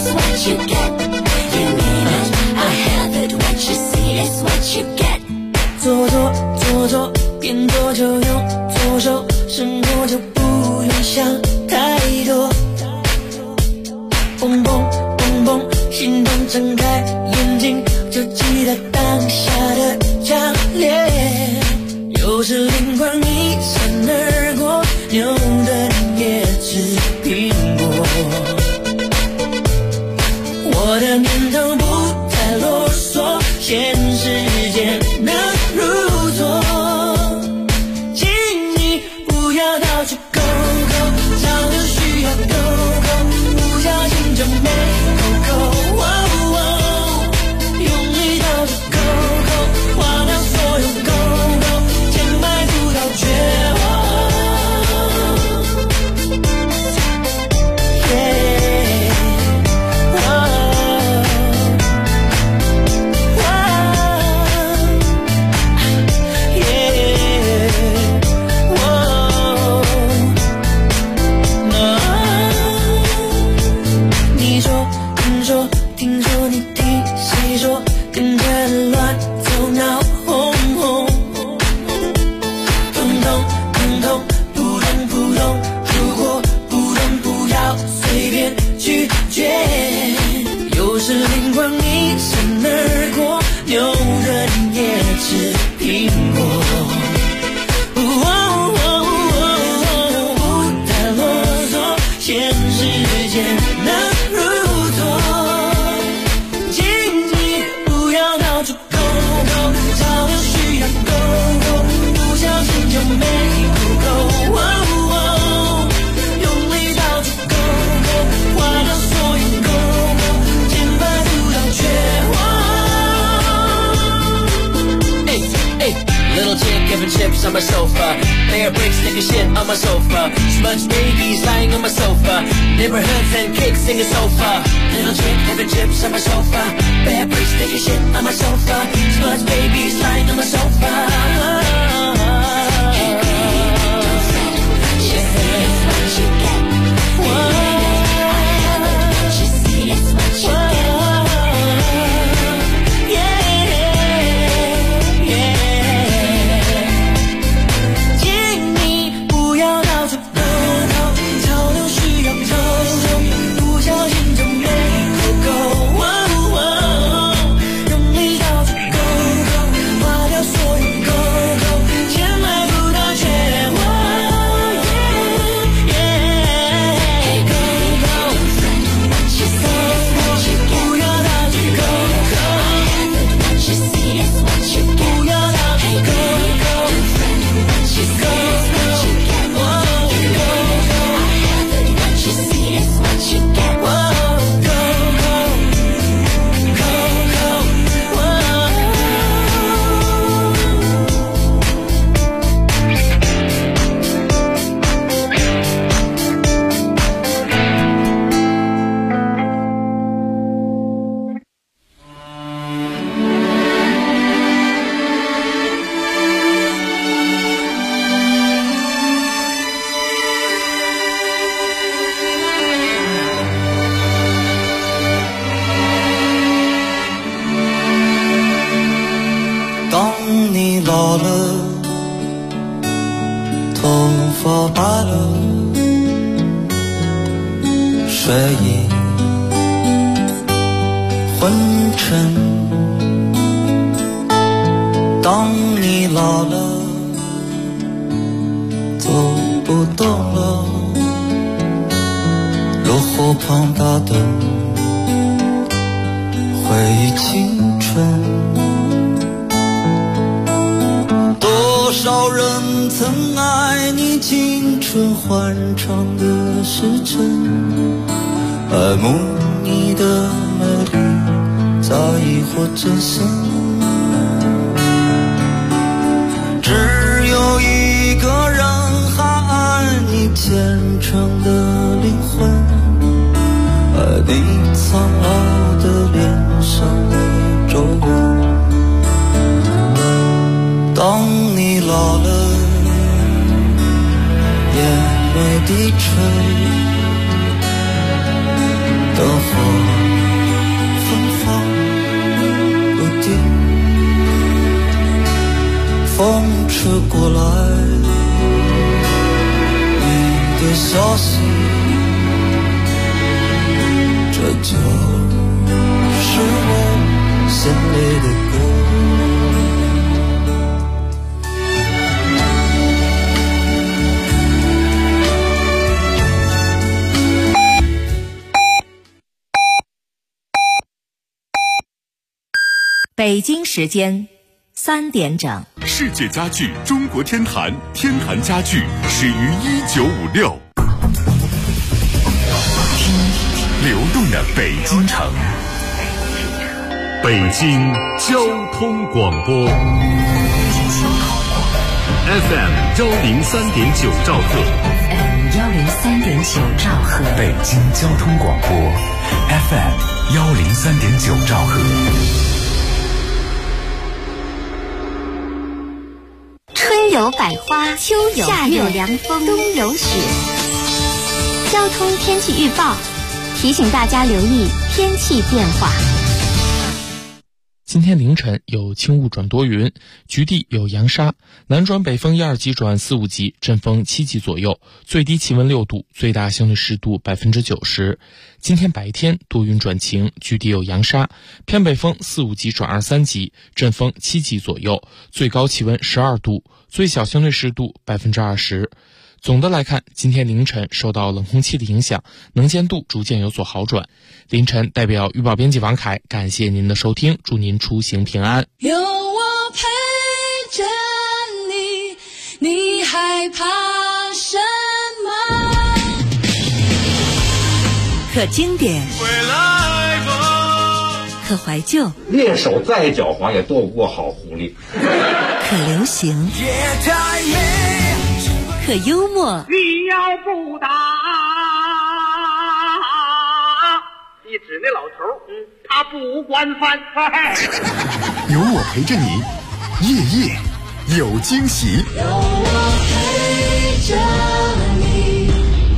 is what you get. You need it, I have it. What you see is what you get. 做做，边做就用左手，生活就不用想太多。蹦蹦蹦蹦，心动睁开眼睛，就记得当下的强烈。有时灵光一闪而过，牛顿也吃苹果。我的念头不太啰嗦，现实间能如昨。请你不要到处勾勾，早就需要勾勾，不小心就没勾勾。用力到处勾勾，花掉所有勾勾，千百度到绝望。听说你听谁说，跟着乱走闹哄哄，通通通通扑通扑通，如果不懂不要随便拒绝。有时灵光一闪而过，牛人也吃苹果。不太啰嗦，现实间能如昨。Chips on my sofa, bear bricks taking shit on my sofa, smudge babies lying on my sofa, neighborhoods and kids singing sofa. Little chick having chips on my sofa, bear bricks taking shit on my sofa, smudge babies lying on my sofa. Hey baby, don't fret, what you see is what you get. I have it, what you see is what you get. 低垂的火。 车过来，你的消息，这就是我心里的歌。 北京时间3点整。 世界家具中国天坛，天坛家具始于1956。流动的北京城，北京交通广播 FM 103.9兆赫 103.9兆赫， 北京交通广播 FM 103.9兆赫。 春有百花，秋有夏有凉风，冬有雪。交通天气预报提醒大家留意天气变化。 今天凌晨有轻雾转多云，局地有扬沙，南转北风1、2级转4、5级，阵风7级左右，最低气温6度，最大相对湿度90%。今天白天多云转晴，局地有扬沙，偏北风4、5级转2、3级，阵风7级左右，最高气温12度，最小相对湿度20%。总的来看，今天凌晨受到冷空气的影响，能见度逐渐有所好转。凌晨代表预报编辑王凯，感谢您的收听，祝您出行平安。 有我陪着你，你害怕什么？ 可经典， 回来吧。 可怀旧， 猎手再狡猾也斗不过好狐狸。 可流行，可幽默。 你要不打，你指那老头，他不惯犯。 有我陪着你，夜夜有惊喜。 有我陪着你。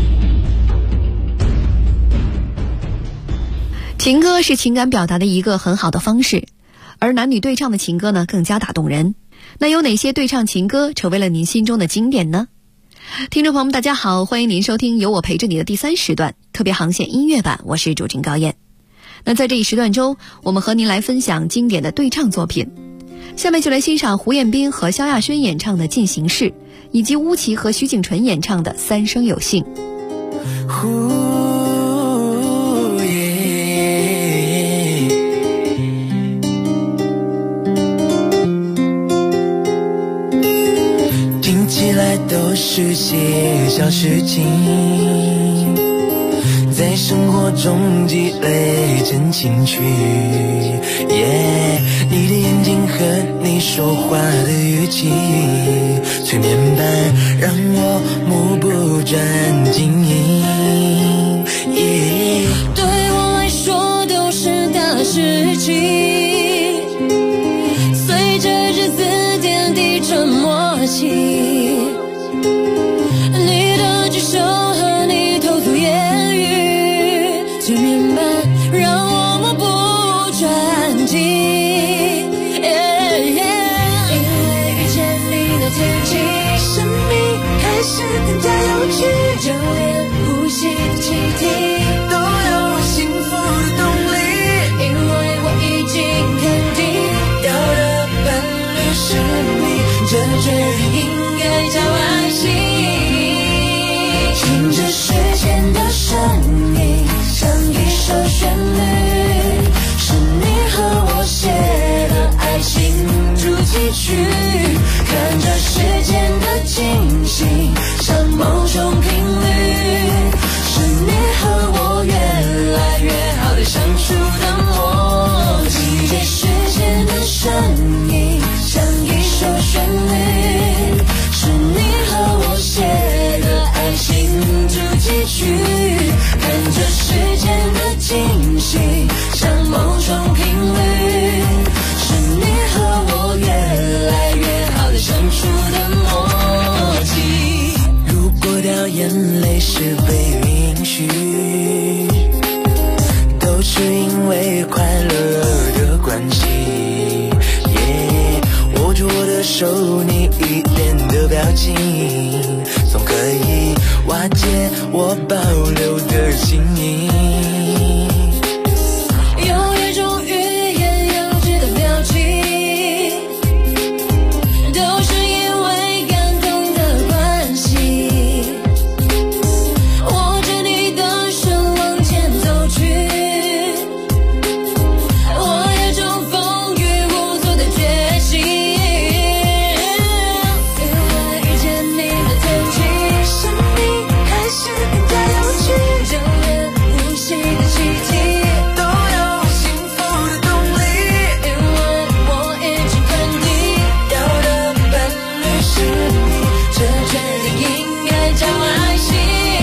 情歌是情感表达的一个很好的方式，而男女对唱的情歌呢，更加打动人。那有哪些对唱情歌成为了您心中的经典呢？听众朋友们大家好，欢迎您收听有我陪着你的第3时段特别航线音乐版，我是主持人高燕。那在这一时段中，我们和您来分享经典的对唱作品。下面就来欣赏胡彦斌和萧亚轩演唱的《进行式》，以及巫启和徐景纯演唱的《三生有幸》。 听起来都是些小事情，在生活中积累真情趣。你的眼睛和你说话的语气，催眠般让我目不转睛。 对我来说都是大事情，随着日子点滴着默契，你的举手和你投足言语，催眠般让我目不转睛。因为遇见你的天气，生命开始更加有趣，就连呼吸的气体都有我幸福的动力。 因为我已经肯定， 要的伴侣是你，这决定应该叫爱情。 听着时间的声音，像一首旋律，是你和我写的爱情主题曲。看着时间的进行，像某种频率，是你和我越来越好的相处的默契。听着时间的声音，像一首旋律，是你和我写的爱情主题曲。看着时间的进行，像某种频率，是你和我越来越好的相处的默契。 如果掉眼泪是被允许，都是因为快乐的关系。握住我的手受你一脸的表情，总可以瓦解我保留的心意。 有一种语言幼稚的表情，都是因为感动的关系。握着你的手往前走去，我有种风雨无阻的决心。因为遇见你的天气，生命开始更加有趣，就连呼吸的气息都有幸福的动力。因为我一直跟你要的伴侣是你，这决定应该叫爱情。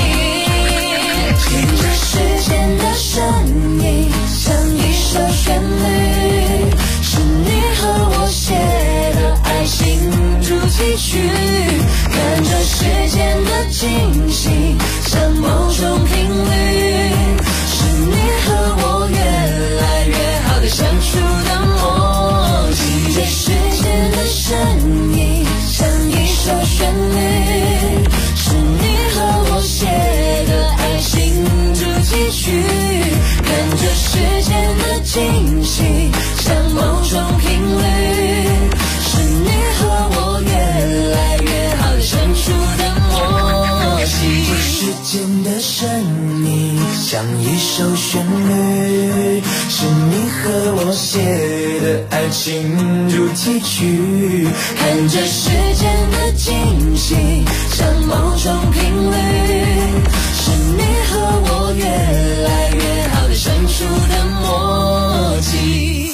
听着时间的声音，像一首旋律，是你和我写的爱情主题曲。看着时间的惊喜，像某种频率，是你和我越来越好的相处的默契。听着时间的声音，像一首旋律，是你和我写的爱情主题曲。看着时间的惊喜，像某种频率，是你和我越来越好的相处的默契。 听着时间的声音，像一首旋律，是你和我写的爱情主题曲。 看着时间的惊喜，像某种频率，是你和我越来越好的相处的默契。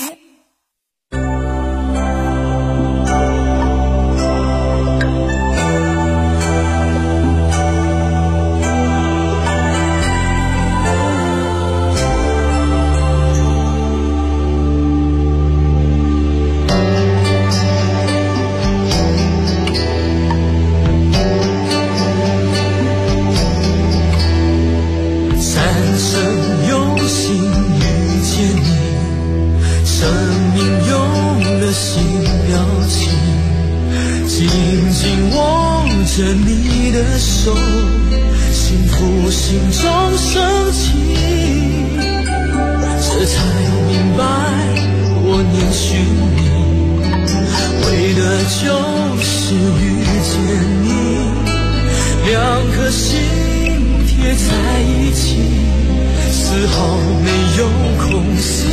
三生有幸遇见你，生命有了新表情，紧紧握着你的手，幸福心中升起，这才明白我念寻你，为的就是遇见你，两颗心贴在一起，丝毫没有空隙。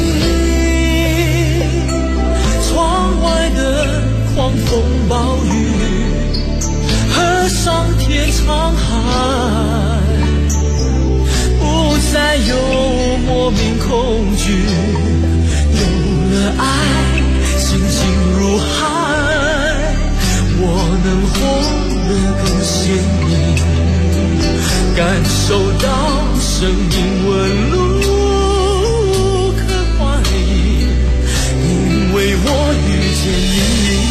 窗外的狂风暴雨和上天沧海，不再有莫名恐惧，有了爱心静如海，我能活得更鲜明，感受到生命纹路，可怀疑，因为我遇见你。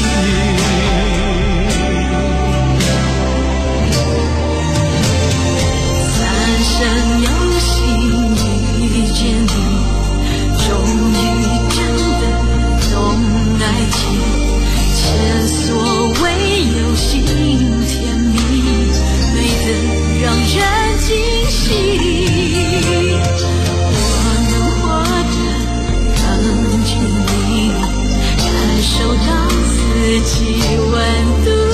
三生有幸遇见你，终于真的懂爱情，前所未有心甜蜜，美得让人惊喜。我能活得更亲密，感受到四季温度，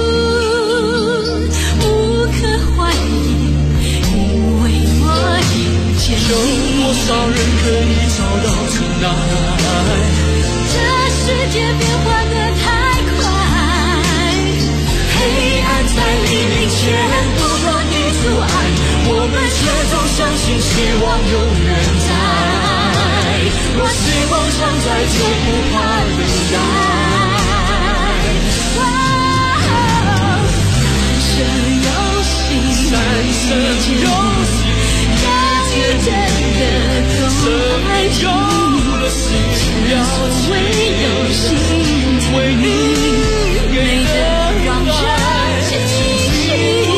无可怀疑，因为我遇见你。 有多少人可以找到真爱？ 这世界变化得太快，黑暗在黎明前不容易阻碍，我们却总相信希望永远在。若希望常在，就不怕等待。三生有幸， 三生有幸遇见的懂爱情，前所未有心为你，美得让人惊喜。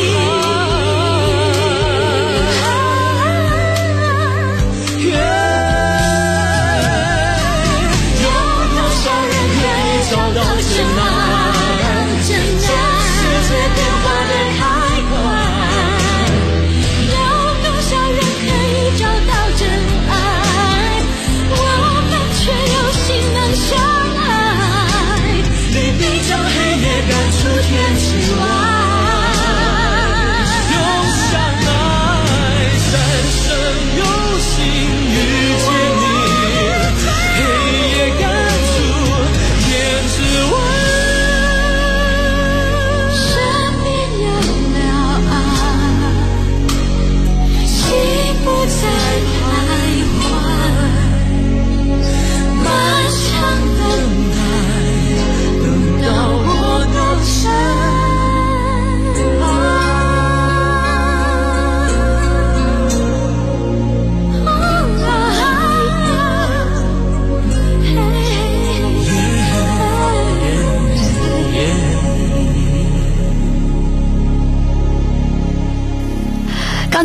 有多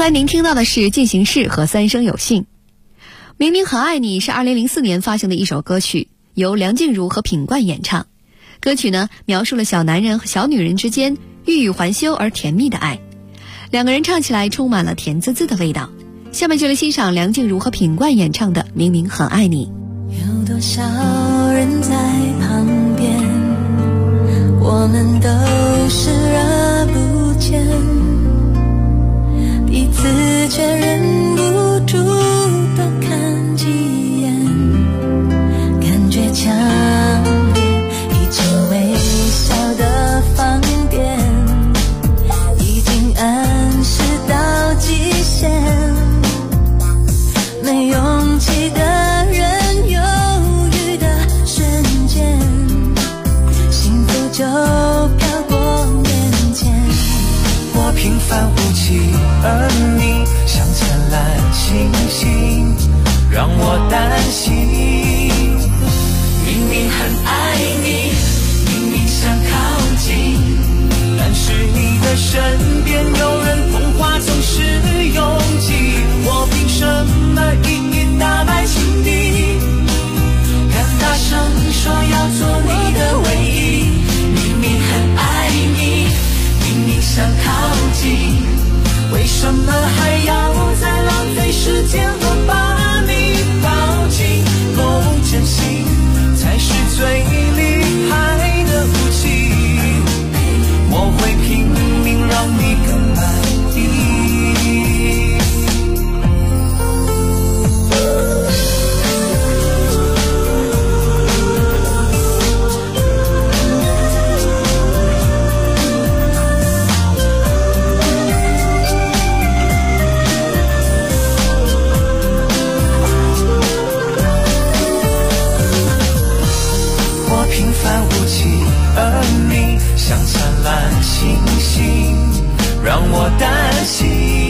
才您听到的是进行式和三生有幸。明明很爱你是2004年发行的一首歌曲，由梁静茹和品冠演唱。歌曲呢，描述了小男人和小女人之间欲语还休而甜蜜的爱，两个人唱起来充满了甜滋滋的味道。下面就来欣赏梁静茹和品冠演唱的《明明很爱你》。 有多少人在旁边，我们都视而不见，彼此却忍不住多看几眼，感觉强烈，已经微笑的放电，已经暗示到极限，没勇气的人犹豫的瞬间，幸福就飘过面前。我平凡无奇，而你像灿烂星星，让我担心。明明很爱你，明明想靠近，但是你的身边有人，童话总是拥挤。我凭什么一一打败情敌？敢大声说要做你的唯一。明明很爱你，明明想靠近，为什么还要再浪费时间？我把你抱紧，够真心才是最厉害的武器。我会拼命让你更满意。我平凡无奇，而你像灿烂星星，让我担心。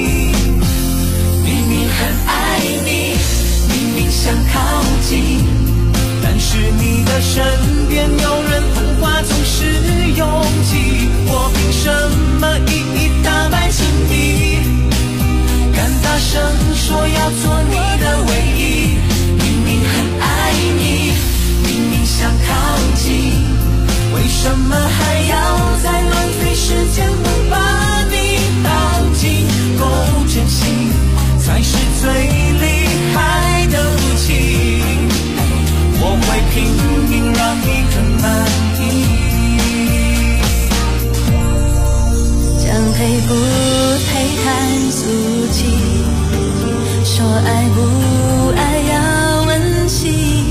明明很爱你，明明想靠近，但是你的身边有人，童话总是拥挤。我凭什么一一打败情敌？敢大声说要做你的唯一。明明很爱你，明明想靠近，为什么还要再浪费时间？我把你抱紧，够真心才是最厉害的武器。我会拼命让你更满意。将配不配看俗气，说爱不爱要温习，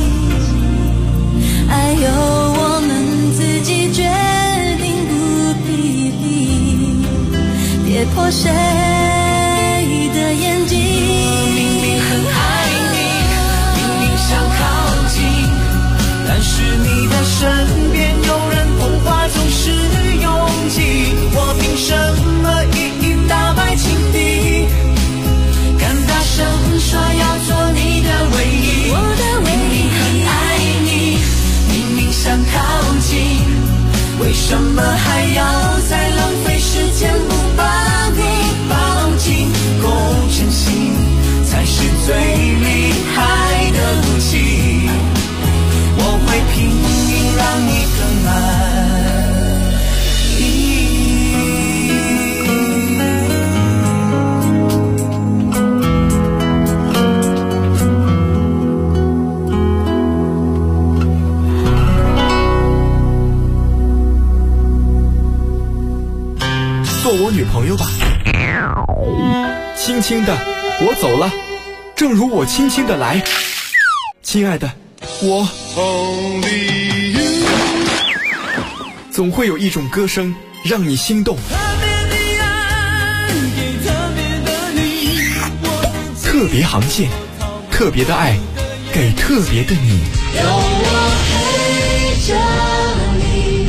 爱由我们自己决定，不必逼，跌破谁的眼睛。明明很爱你，明明想靠近，但是你的身边有人，童话总是拥挤。我凭什么一一打败情敌？敢大声说要做你的唯一。我的唯一。明明很爱你，明明想靠近，为什么还要再浪费时间？不把你抱紧，够真心才是最厉害的武器。我会拼命让你更满意。 做我女朋友吧，轻轻的我走了，正如我轻轻的来。亲爱的，我总会有一种歌声让你心动，特别航线，特别的爱，给特别的你。 有我陪着你。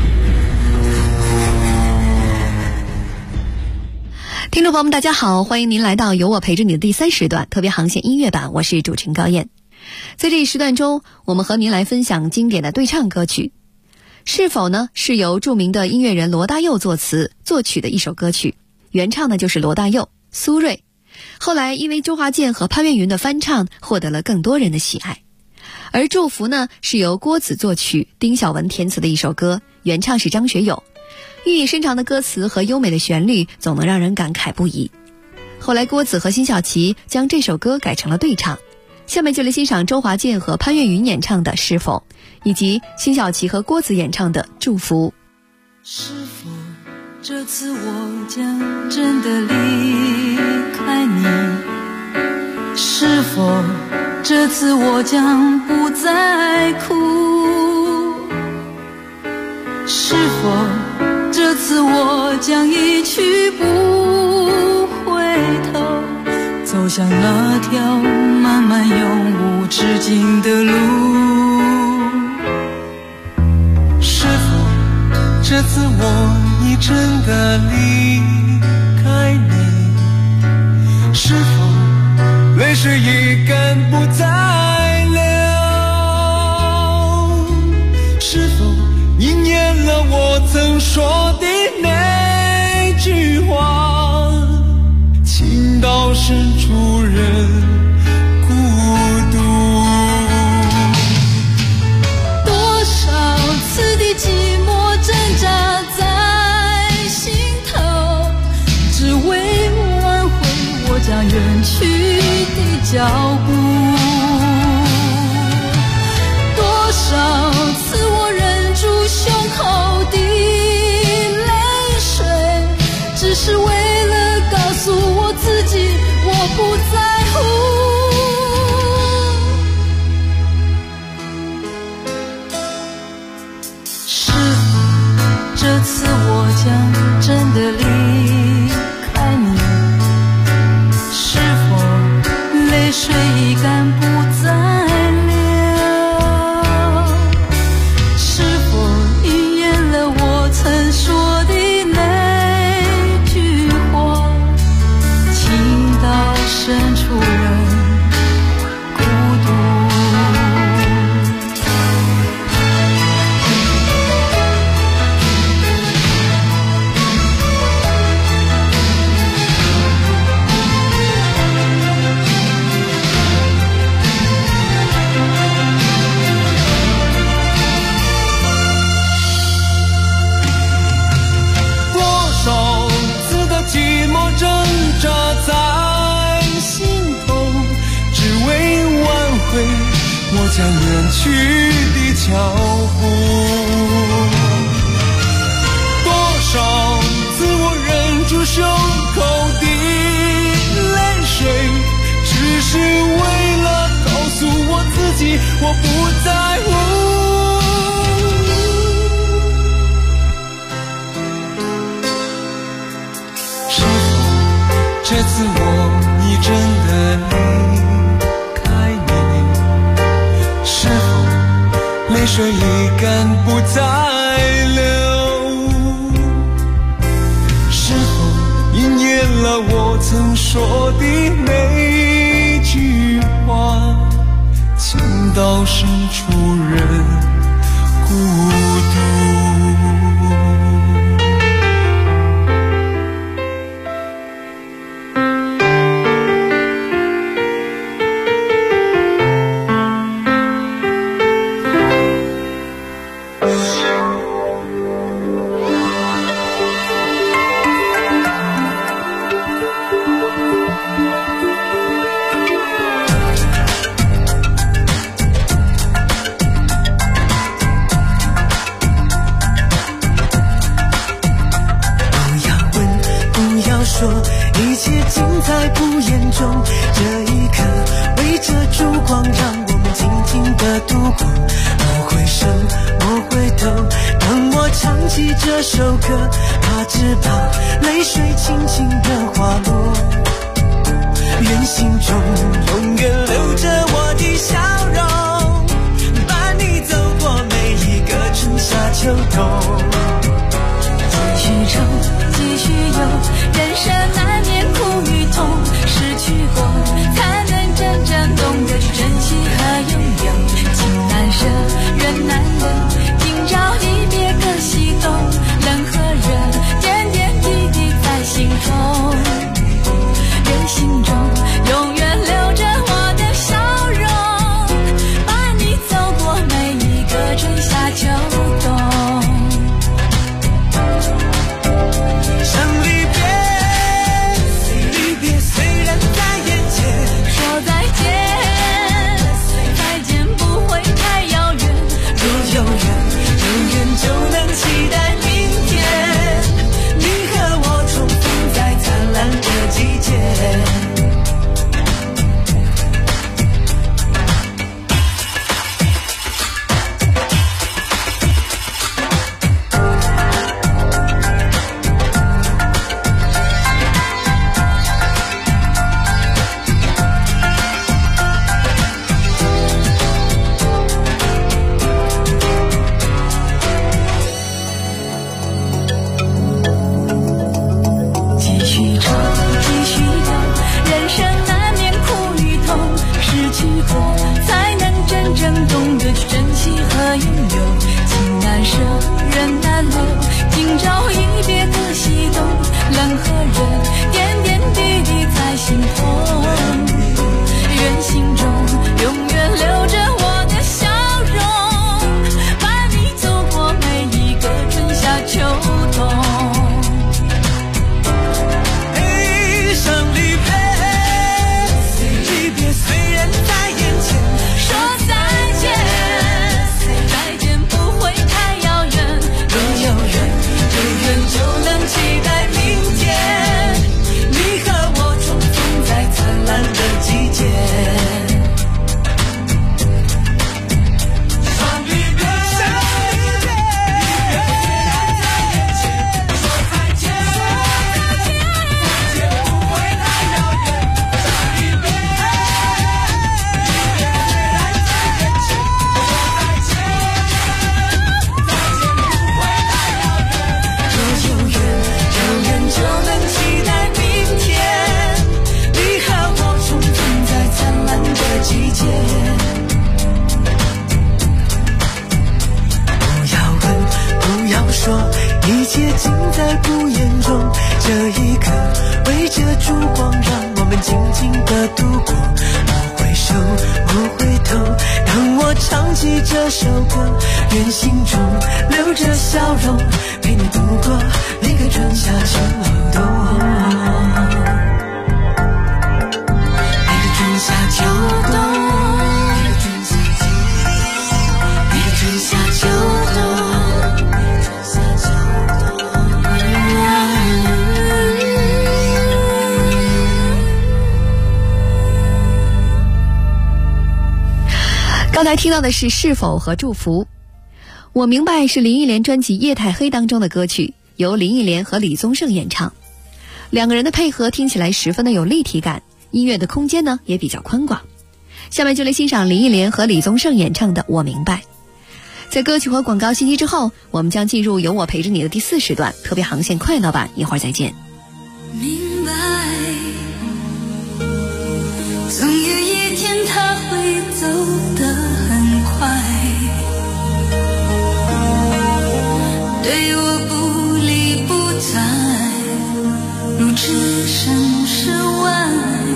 听众朋友们大家好，欢迎您来到有我陪着你的第3时段特别航线音乐版，我是主持人高燕。在这一时段中，我们和您来分享经典的对唱歌曲，是否呢是由著名的音乐人罗大佑作词作曲的一首歌曲，原唱呢就是罗大佑。 苏芮。后来因为周华健和潘越云的翻唱，获得了更多人的喜爱。而《祝福》呢，是由郭子作曲，丁晓雯填词的一首歌，原唱是张学友。寓意深长的歌词和优美的旋律，总能让人感慨不已。后来郭子和辛晓琪将这首歌改成了对唱。下面就来欣赏周华健和潘越云演唱的《是否》，以及辛晓琪和郭子演唱的《祝福》。 是否这次我将真的离开你？是否这次我将不再哭？是否这次我将一去不回头，走向那条漫漫永无止境的路？ 是否这次我已真的离开你？是否泪水已干不再流？是否你念了我曾说的那句话，情到深处人孤独？ 多少次的寂寞挣扎在心头，只为挽回我将远去的脚步。多少次我忍住胸口的泪水，只是为了告诉我自己我不在乎。是否这次我将真的离开你？是否泪水已干不再流？是否应验了我曾说的那句话，情到深处人孤独？ 我将远去的脚步，多少次我忍住胸口的泪水，只是为了告诉我自己我不在乎。是否这次我已真的离开你？是否泪水已干不再流？是否应验了我曾说的那句话，情到深处人孤独？ 一切尽在不言中，这一刻围着烛光，让我们静静地度过。莫回首，莫回头，当我唱起这首歌，怕只怕泪水轻轻地滑落。愿心中永远留着我的笑容，伴你走过每一个春夏秋冬。继续唱，继续游，人生难免苦与痛，失去过才能真正懂得去珍惜和拥有。情难舍，缘难留，今朝一别各西东，冷和热，点点滴滴在心头。 这一刻，围着烛光，让我们静静地度过。不回首，不回头，当我唱起这首歌，愿心中留着笑容，陪你度过每个春夏秋冬。每个春夏秋冬，每个春夏秋冬，每个春夏秋冬。 刚才听到的是是否和祝福。我明白是林忆莲专辑《夜太黑》当中的歌曲，由林忆莲和李宗盛演唱，两个人的配合听起来十分的有立体感，音乐的空间呢也比较宽广。下面就来欣赏林忆莲和李宗盛演唱的《我明白》。在歌曲和广告信息之后，我们将进入有我陪着你的第4时段特别航线快乐版，一会儿再见。 明白，总有一天他会走得很快，对我不理不睬，如置身事外。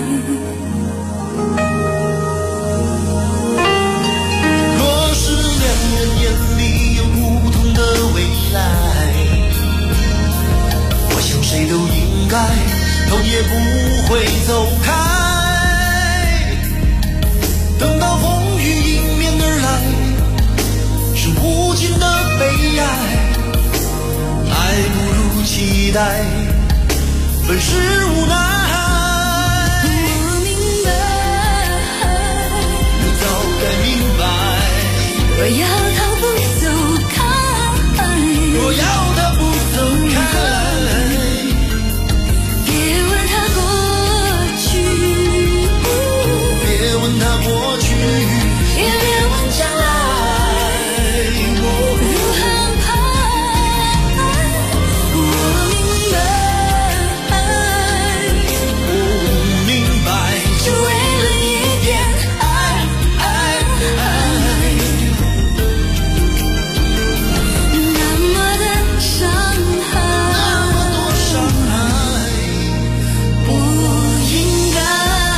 若是两人眼里有不同的未来，我想谁都应该头也不会走开。等到风雨迎面而来，是无尽的悲哀，爱不如期待，本是无奈。 我明白， 我早该明白， 若要他不走开， 若要他不走开， 别问他过去， 别问他过去， 也别问将来如何安排。我明白， 我明白， 只为了一点爱，那么的伤害， 那么多伤害， 不应该。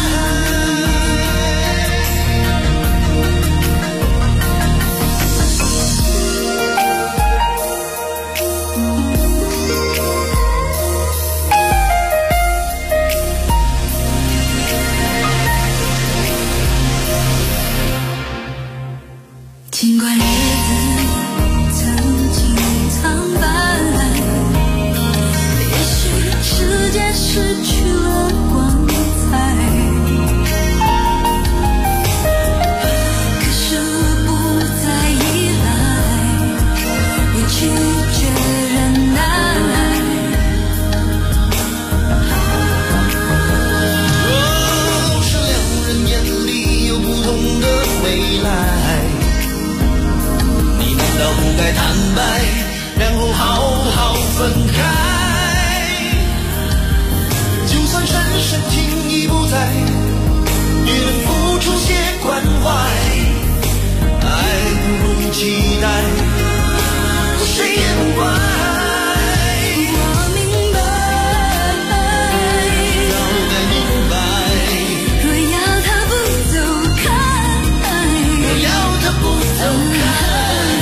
尽管日子曾经苍白，也许世界失去了光彩，可是我不再依赖，我拒绝忍耐。 若是两人眼里有不同的未来，你难道不该坦白，然后好好分开？就算深深情已不在，也能付出些关怀，爱不如期待，谁也不怪。 我明白， 早该明白， 若要他不走开， 若要他不走开，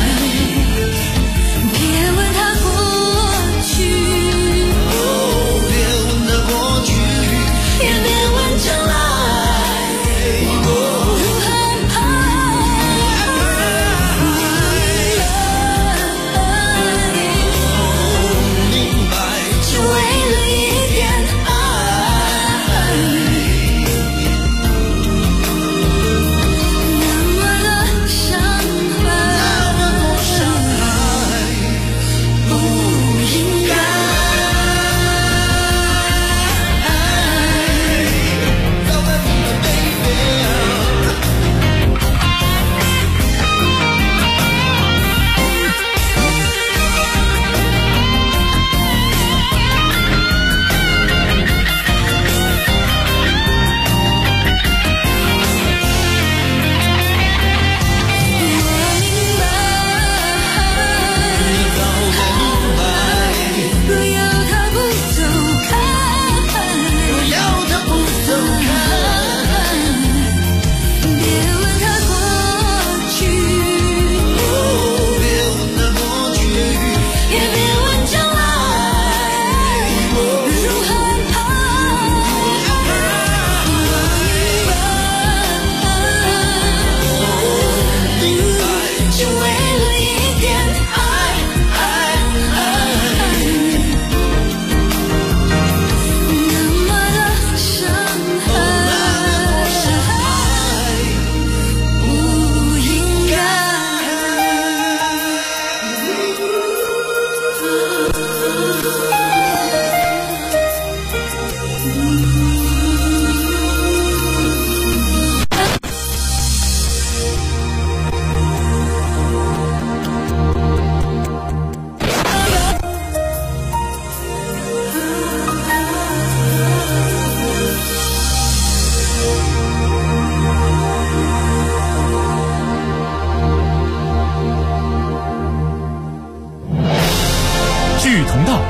别问他过去， 别问他过去， 也别问将来如何安排。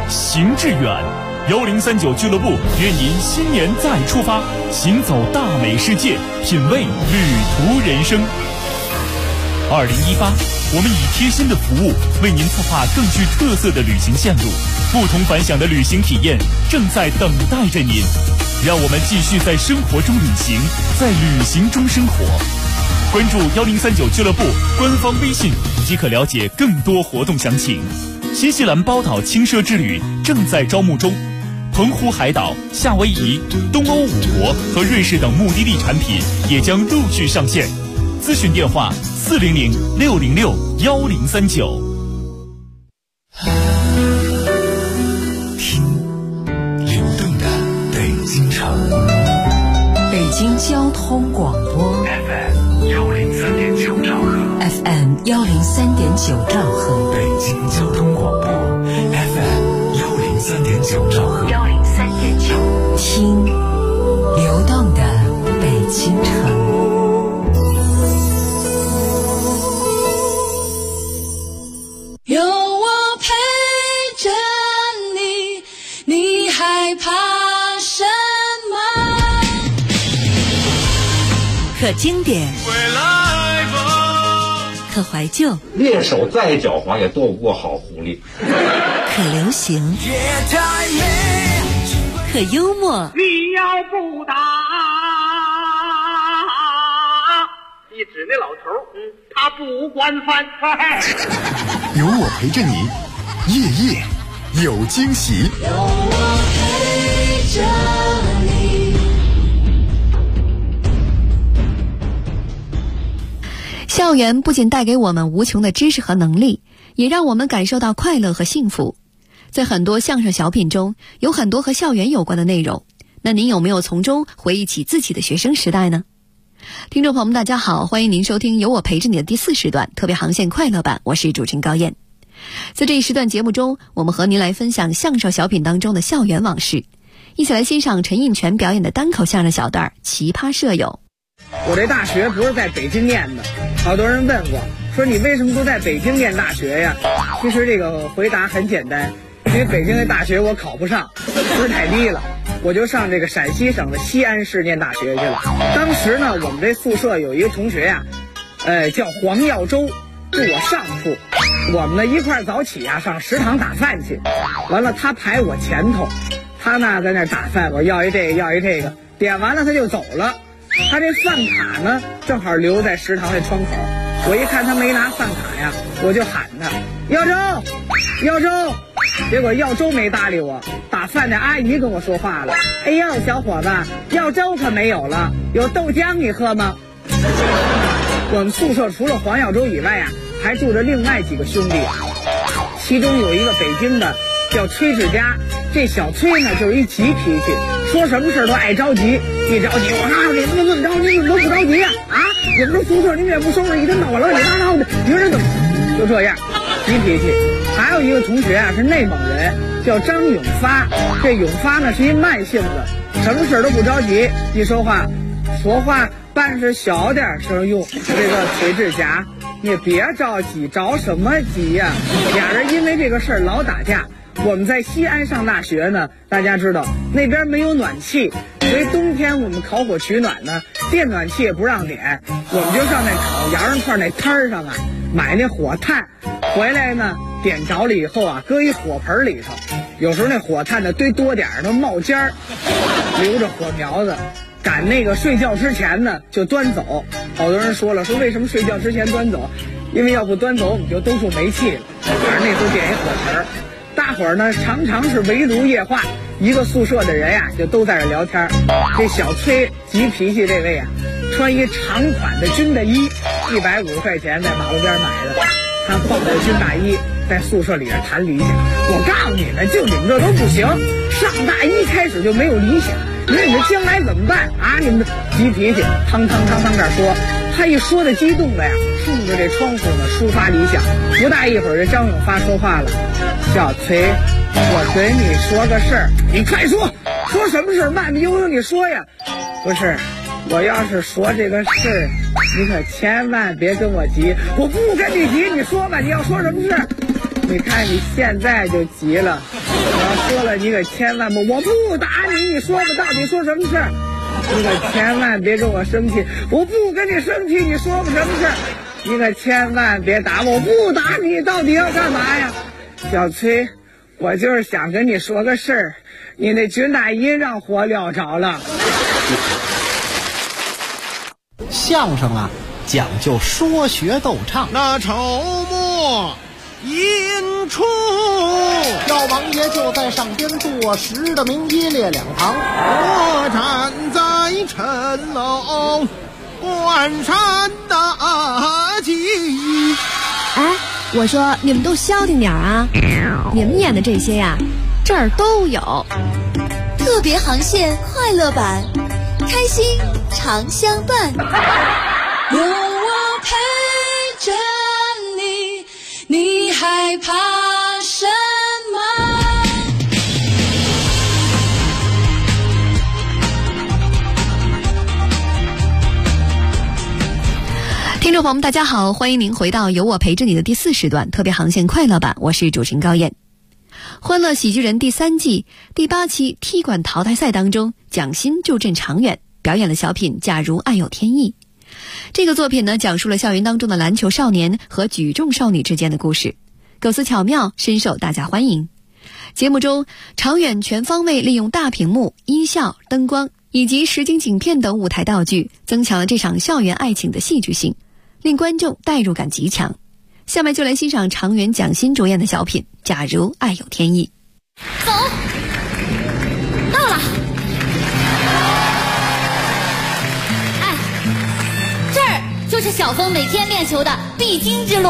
行致远。1039俱乐部愿您新年再出发，行走大美世界，品味旅途人生。2018，我们以贴心的服务为您策划更具特色的旅行线路，不同凡响的旅行体验正在等待着您。让我们继续在生活中旅行，在旅行中生活。关注1039俱乐部官方微信即可了解更多活动详情。新西兰包岛轻奢之旅正在招募中，澎湖海岛、夏威夷、东欧5国和瑞士等目的地产品也将陆续上线。咨询电话400-606-1039。 听流动的北京城， 北京交通广播 FM103.9兆赫 ，FM103.9兆赫， 北京交通广播 FM103.9兆赫 ，103.9，听流动的北京城。 有我陪着你，你害怕什么？ 可经典，可怀旧， 猎手再狡猾也斗不过好狐狸。 可流行，可幽默。 你要不打，你指那老头，他不管饭菜。 有我陪着你，夜夜有惊喜。 有我陪着你。 校园不仅带给我们无穷的知识和能力，也让我们感受到快乐和幸福。在很多相声小品中，有很多和校园有关的内容。那您有没有从中回忆起自己的学生时代呢？听众朋友们，大家好，欢迎您收听有我陪着你的第4时段特别航线快乐版，我是主持人高燕。在这一时段节目中，我们和您来分享相声小品当中的校园往事，一起来欣赏陈印泉表演的单口相声小段《奇葩舍友》。 我这大学不是在北京念的，好多人问我说你为什么都在北京念大学呀？其实这个回答很简单，因为北京的大学我考不上，分儿太低了，我就上这个陕西省的西安市念大学去了。当时呢，我们这宿舍有一个同学呀，叫黄耀州，住我上铺。我们呢一块早起呀，上食堂打饭去。完了，他排我前头，他呢在那打饭，我要一这个要一这个，点完了他就走了。他这饭卡呢正好留在食堂的窗口，我一看他没拿饭卡呀，我就喊他耀州，耀州。结果耀州没搭理我，打饭的阿姨跟我说话了，哎呦小伙子，耀州可没有了，有豆浆你喝吗？我们宿舍除了黄耀州以外啊，还住着另外几个兄弟，其中有一个北京的叫崔志佳，这小崔呢就是一急脾气，说什么事都爱着急，一着急我说你们怎么着，你们都不着急呀？啊，你们这宿舍你们也不收拾，一天到晚乱七八糟的，你说这怎么就这样急脾气？还有一个同学啊是内蒙人，叫张永发，这永发呢是一慢性子，什么事都不着急，一说话办事小点声用。这个崔志佳，你别着急，着什么急呀？俩人因为这个事儿老打架。我们在西安上大学呢，大家知道那边没有暖气，所以冬天我们烤火取暖呢，电暖气也不让点，我们就上那烤羊肉串那摊儿上啊，买那火炭，回来呢点着了以后啊，搁一火盆里头，有时候那火炭呢堆多点儿，它冒尖儿，留着火苗子。赶那个睡觉之前呢就端走。好多人说了，说为什么睡觉之前端走？因为要不端走我们就都住煤气了。反正那时候点一火盆，大伙儿呢常常是围炉夜话，一个宿舍的人呀就都在这聊天。这小崔急脾气这位啊，穿一长款的军大衣，150块钱在马路边买的，他抱着军大衣在宿舍里边谈理想。我告诉你们，就你们这都不行，上大一开始就没有理想，你说你们将来怎么办啊？你们急脾气，汤这儿说，他一说的激动的呀，冲着这窗户呢抒发理想。不大一会儿，这张永发说话了：“小崔，我跟你说个事儿，你快说，说什么事儿？慢慢悠悠你说呀。不是，我要是说这个事儿，你可千万别跟我急。我不跟你急，你说吧，你要说什么事儿？你看你现在就急了。 我要说了，你可千万不，我不打你，你说吧，到底说什么事儿？你可千万别跟我生气，我不跟你生气，你说吧什么事儿？你可千万别打我，不打你，到底要干嘛呀？小崔，我就是想跟你说个事儿，你那军大衣让火燎着了。 相声啊，讲究说学逗唱。 那筹末引出， 赵王爷就在上边坐实的明一列两旁， 我站在城楼关山大吉。 哎，我说你们都消停点啊！你们演的这些呀，这儿都有。 特别航线快乐版，开心常相伴。有我陪着你，你害怕什么？ 听众朋友们大家好，欢迎您回到有我陪着你的第4时段特别航线快乐版，我是主持人高燕。欢乐喜剧人第3季第8期踢馆淘汰赛当中，蒋欣助阵常远表演了小品假如爱有天意。这个作品呢，讲述了校园当中的篮球少年和举重少女之间的故事，构思巧妙，深受大家欢迎。节目中，常远全方位利用大屏幕、音效、灯光以及实景景片等舞台道具，增强了这场校园爱情的戏剧性，令观众代入感极强。下面就来欣赏常远、蒋欣主演的小品假如爱有天意。 走，到了。哎，这儿就是小峰每天练球的必经之路。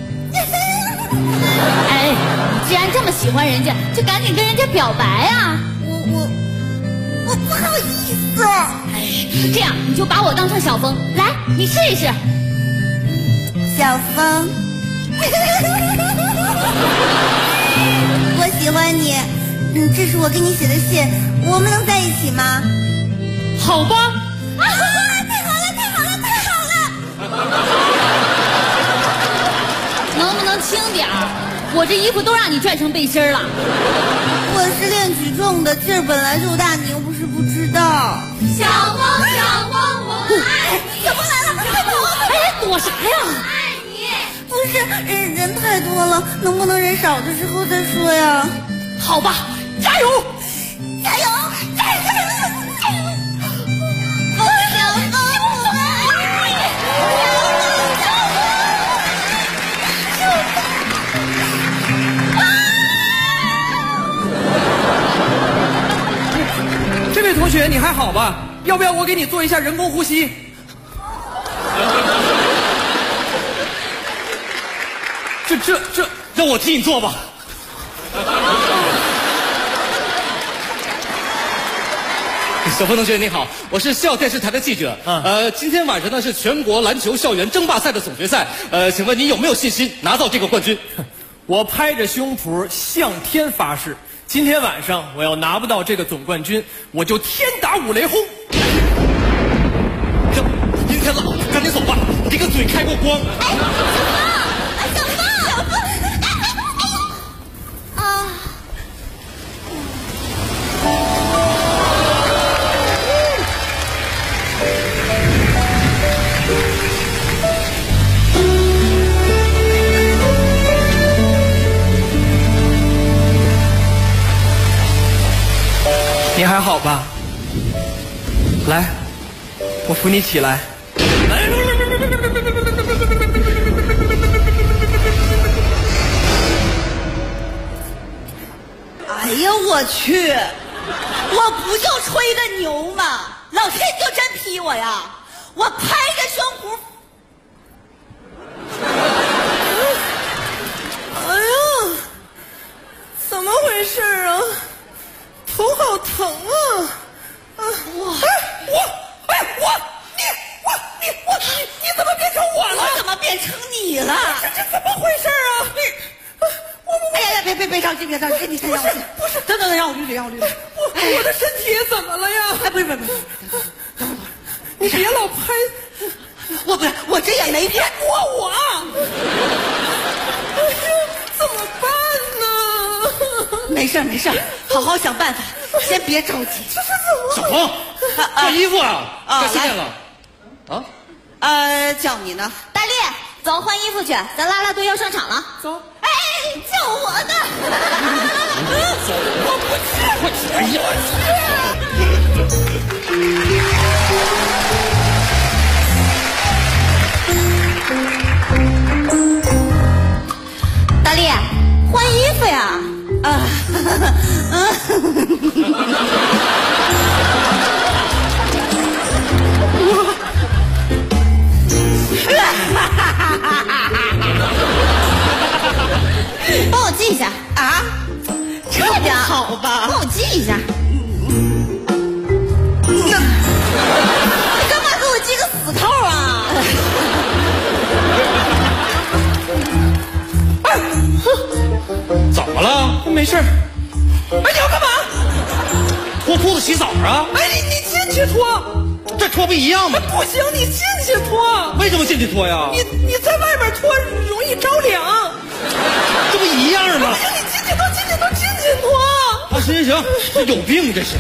哎，你既然这么喜欢人家，就赶紧跟人家表白啊！我不好意思。哎，这样你就把我当成小峰，来，你试一试。 小峰，我喜欢你，这是我给你写的信，我们能在一起吗？ 好吧。 啊，太好了，太好了，太好了！ 能不能轻点儿？我这衣服都让你拽成背心了。 我是练举重的，劲儿本来就大，你又不是不知道。 小峰，我爱你。 小峰来了，快躲！ 哎，躲啥呀？ 不是，人太多了，能不能人少的时候再说呀？ 好吧，加油！ 加油！加油！加油！我小峰，我爱你！这位同学，你还好吧？要不要我给你做一下人工呼吸？ 这让我替你做吧。小峰同学你好，我是校电视台的记者。今天晚上呢是全国篮球校园争霸赛的总决赛。请问你有没有信心拿到这个冠军？ 我拍着胸脯向天发誓，今天晚上我要拿不到这个总冠军，我就天打五雷轰。 阴天了，赶紧走吧，你这个嘴开过光。 你还好吧？来，我扶你起来。 哎呀，我去！我不就吹个牛吗？老天就真劈我呀！我拍着胸脯。哎呀，怎么回事啊？头好疼啊！你怎么变成我了？我怎么变成你了？这怎么回事啊？哎呀，别着急，别着急，你先让我进。不是，等，让我捋捋。我的身体怎么了呀？哎，不是，等会儿，你别老拍。我这也没骗过我。哎呀，怎么办呢？没没事没事，好好想办法，先别着急。 小红，换衣服啊！该训练了。 叫你呢， 大力，走换衣服去，咱啦啦队要上场了。 走。 哎，叫我呢。 走，我不去。 哎呀！ 大力，换衣服呀！帮我系一下啊！快点， 好吧， 帮我系一下。你干嘛给我系个死扣啊？ 怎么了？ 没事。哎，你要干嘛？ 脱裤子洗澡啊？ 哎，你进去脱。 这脱不一样吗？ 不行，你进去脱。 为什么进去脱呀？ 你在外面脱容易着凉。 这不一样吗？ 不行，你进去脱，进去脱，进去脱。 啊，行，这有病这是。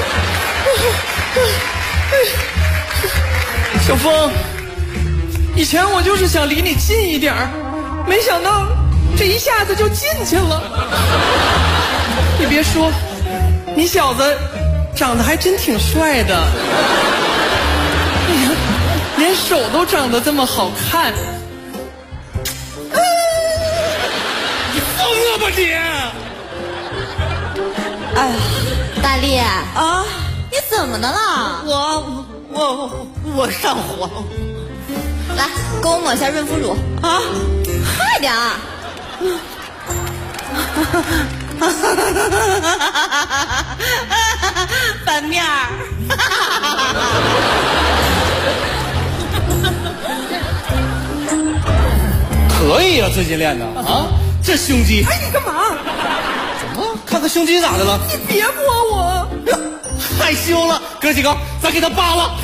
小峰，以前我就是想离你近一点，没想到这一下子就进去了。你别说，你小子长得还真挺帅的。哎呀，连手都长得这么好看。 你疯了吧你！ 哎呀，大力啊，你怎么的了？ 我上火。 来，给我抹一下润肤乳啊！快点啊！ 反面儿。 可以啊，最近练的啊，这胸肌。 哎，你干嘛？ 怎么？看看胸肌咋的了？ 你别摸我！ 害羞了，哥几个，咱给他扒了。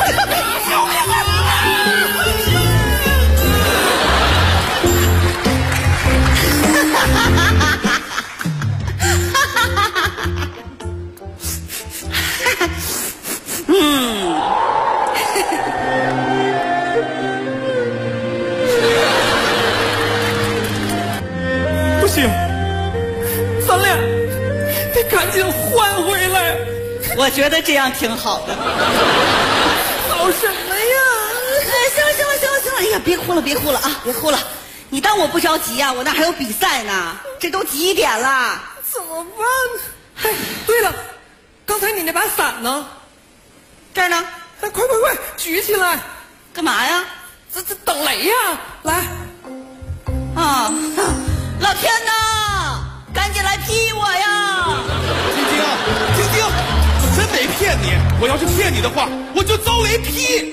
不行，咱俩得赶紧换回来。 我觉得这样挺好的。 好什么呀？ 行了，哎呀，别哭了啊，别哭了。你当我不着急啊？我那还有比赛呢，这都几点了？ 怎么办呢？哎，对了，刚才你那把伞呢？ 这儿呢？ 哎，快，举起来！ 干嘛呀？ 这等雷呀！来， 啊，老天哪！赶紧来劈我呀！ 晶，我真没骗你。我要是骗你的话，我就遭雷劈。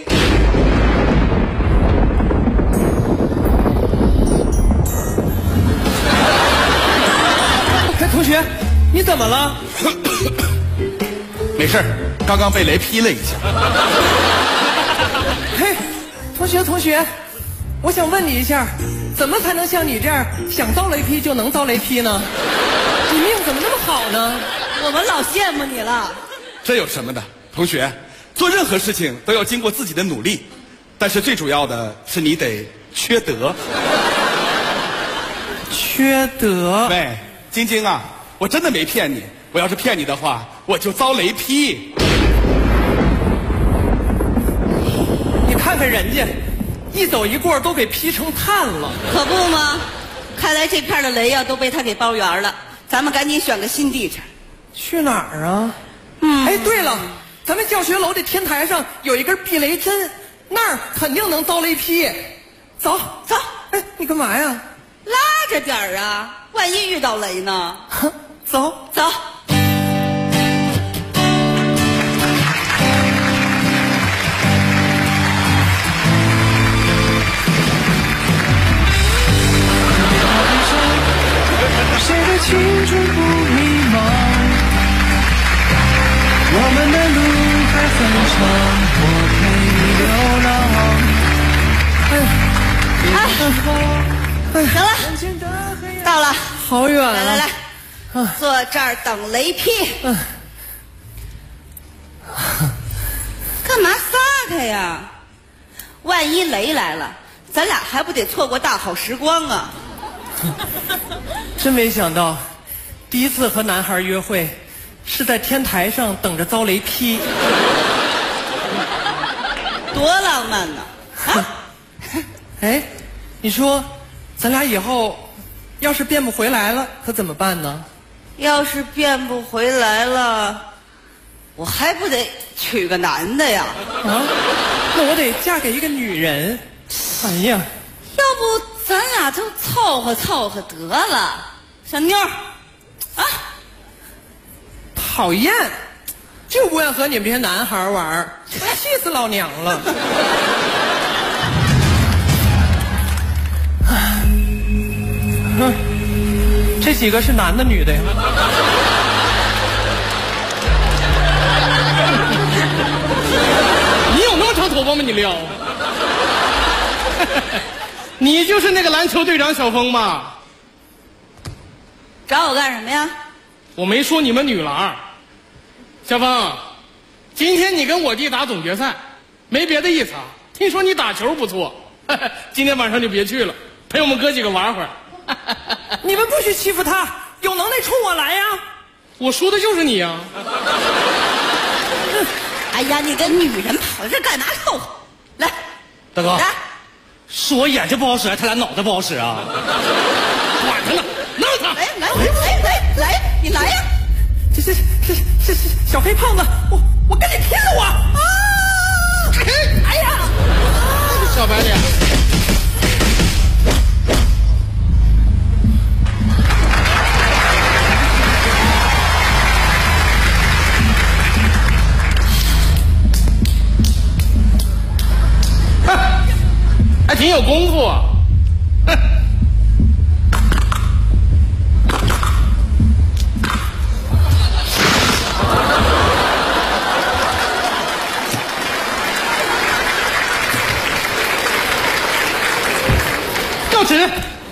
同学，你怎么了？ 没事，刚刚被雷劈了一下。 嘿，同学，我想问你一下，怎么才能像你这样想遭雷劈就能遭雷劈呢？你命怎么那么好呢？ 我们老羡慕你了。 这有什么的？同学，做任何事情都要经过自己的努力，但是最主要的是你得缺德。 缺德？ 喂，晶啊，我真的没骗你。我要是骗你的话，我就遭雷劈。 你看看人家，一走一过都给劈成炭了。 可不吗？看来这片的雷呀都被他给包圆了。咱们赶紧选个新地产。 去哪儿啊？哎，对了，咱们教学楼的天台上有一根避雷针，那儿肯定能遭雷劈。走。哎，你干嘛呀？ 拉着点儿啊，万一遇到雷呢？ 走。 谁的青春不迷茫？我们的路还很长，我陪你流浪。 行了，到了， 好远啊！ 来， 坐这儿等雷劈。干嘛撒开呀？万一雷来了，咱俩还不得错过大好时光啊！ 真没想到，第一次和男孩约会，是在天台上等着遭雷劈， 多浪漫呢！啊， 哎，你说，咱俩以后要是变不回来了，可怎么办呢？ 要是变不回来了，我还不得娶个男的呀？ 啊，那我得嫁给一个女人。哎呀， 要不咱俩就凑合凑合得了。小妞儿，啊， 讨厌，就不愿和你们这些男孩玩，气死老娘了。这几个是男的女的呀？ 你有那么长头发吗？你撩？你就是那个篮球队长小峰吧？ 找我干什么呀？ 我没说你们女篮。小峰，今天你跟我弟打总决赛，没别的意思啊。听说你打球不错，今天晚上就别去了，陪我们哥几个玩会儿。 你们不许欺负他，有能耐冲我来呀！ 我说的就是你呀！ 哎呀，你个女人跑这干嘛凑合？来， 大哥， 来， 是我眼睛不好使，还是他俩脑袋不好使啊？管他呢，弄他！ 来，你来呀！ 这小黑胖子，我跟你拼了我！啊！哎呀， 小白脸。还挺有功夫啊！要直。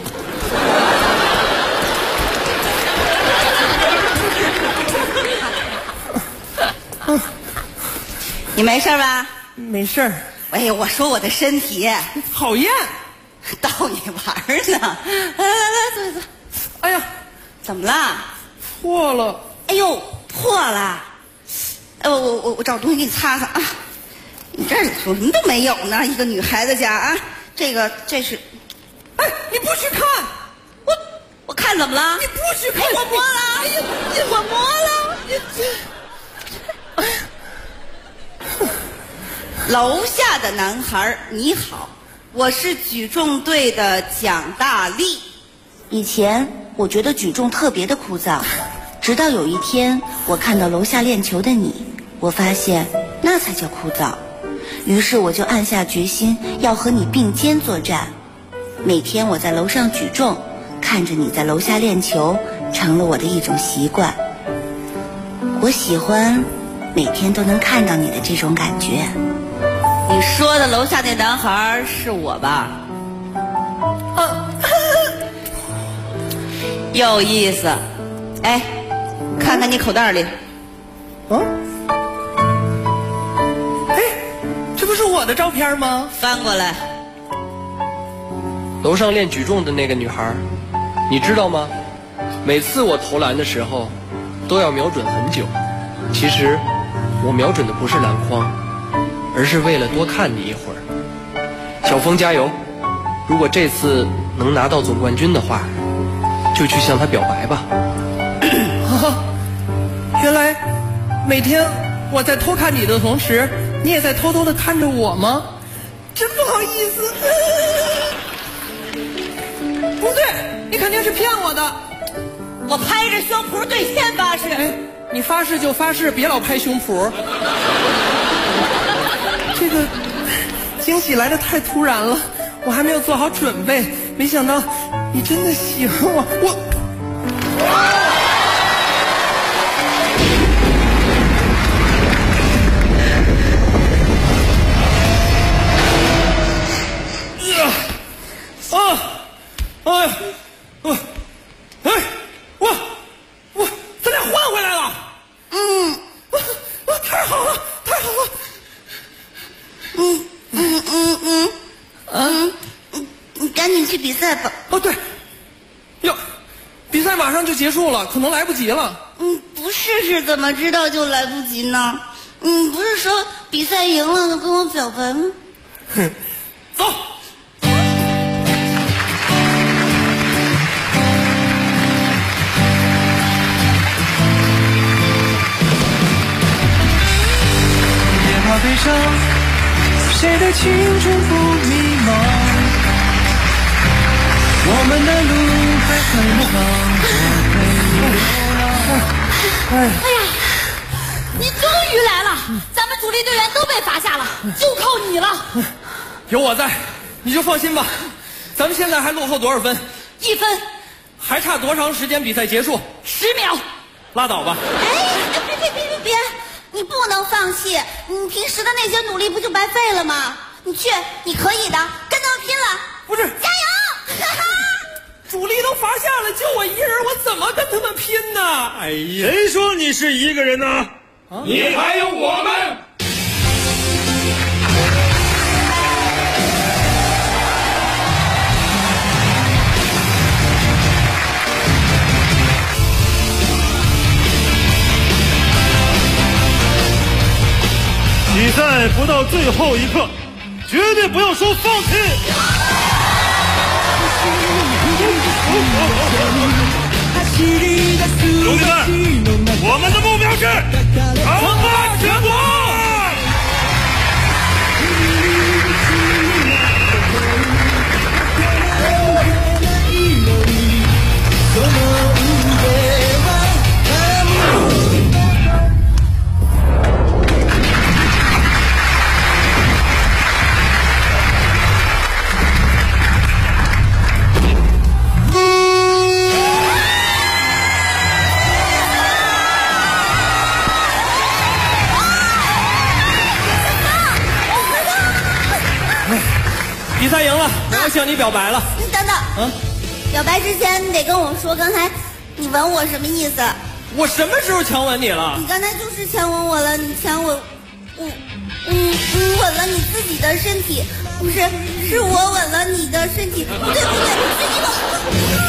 你没事吧？ 没事儿。 哎呀，我说我的身体讨厌， 逗你玩呢。来，坐。 哎呀， 怎么了？ 破了。 哎呦，破了。我找东西给你擦擦啊。你这什么都没有呢，一个女孩子家啊。这是， 哎，你不许看。 我看怎么了？ 你不许看。 我摸了。哎呀，我摸了。哎呀。楼下的男孩你好，我是举重队的蒋大力。以前我觉得举重特别的枯燥，直到有一天我看到楼下练球的你，我发现那才叫枯燥。于是我就暗下决心要和你并肩作战。每天我在楼上举重，看着你在楼下练球，成了我的一种习惯。我喜欢每天都能看到你的这种感觉。你说的楼下那男孩是我吧？有意思。哎，看看你口袋里。 哎，这不是我的照片吗？ 翻过来。 楼上练举重的那个女孩，你知道吗？每次我投篮的时候，都要瞄准很久。其实，我瞄准的不是篮筐，而是为了多看你一会儿。小峰加油！如果这次能拿到总冠军的话，就去向他表白吧。 原来每天我在偷看你的同时，你也在偷偷的看着我吗？真不好意思。不对，你肯定是骗我的。 我拍着胸脯对天发誓。 哎，你发誓就发誓，别老拍胸脯。这个惊喜来得太突然了，我还没有做好准备，没想到你真的喜欢我。 赛吧。 哦，对，哟，比赛马上就结束了，可能来不及了。 不试试怎么知道就来不及呢？不是说比赛赢了就跟我表白吗？ 哼，走。 别怕悲伤，谁的青春不迷茫？我们的路还很长，我陪你流浪。 哎呀，你终于来了！咱们主力队员都被罚下了，就靠你了。 有我在，你就放心吧。咱们现在还落后多少分 ？1分。 还差多长时间比赛结束 ？10秒。 拉倒吧。 别！你不能放弃，你平时的那些努力不就白费了吗？你去，你可以的，跟他们拼了！ 不是， 加油！哈哈， 主力都罚下了，就我一人，我怎么跟他们拼呢？哎呀， 谁说你是一个人呢？你还有我们。比赛不到最后一刻，绝对不要说放弃。兄弟们，我们的目标是称霸全国。 比赛赢了，我要向你表白了。 你等等，表白之前你得跟我说，刚才你吻我什么意思？ 我什么时候强吻你了？ 你刚才就是强吻我了，你强吻你吻了你自己的身体，不是，是我吻了你的身体，不对，是你吻。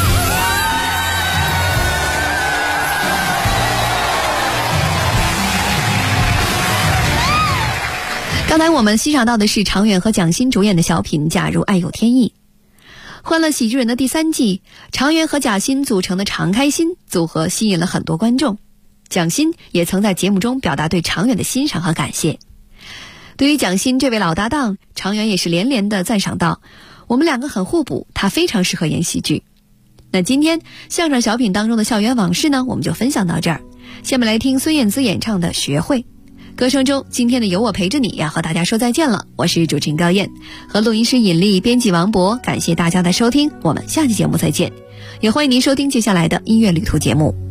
刚才我们欣赏到的是常远和蒋欣主演的小品《假如爱有天意》。欢乐喜剧人的第3季，常远和贾欣组成的常开心组合吸引了很多观众。蒋欣也曾在节目中表达对常远的欣赏和感谢。对于蒋欣这位老搭档，常远也是连连的赞赏道：“我们两个很互补，他非常适合演喜剧。”那今天相声小品当中的校园往事呢，我们就分享到这儿。下面来听孙燕姿演唱的《学会》。歌声中，今天的有我陪着你要和大家说再见了。我是主持人高燕，和录音师尹丽，编辑王博，感谢大家的收听，我们下期节目再见。也欢迎您收听接下来的音乐旅途节目。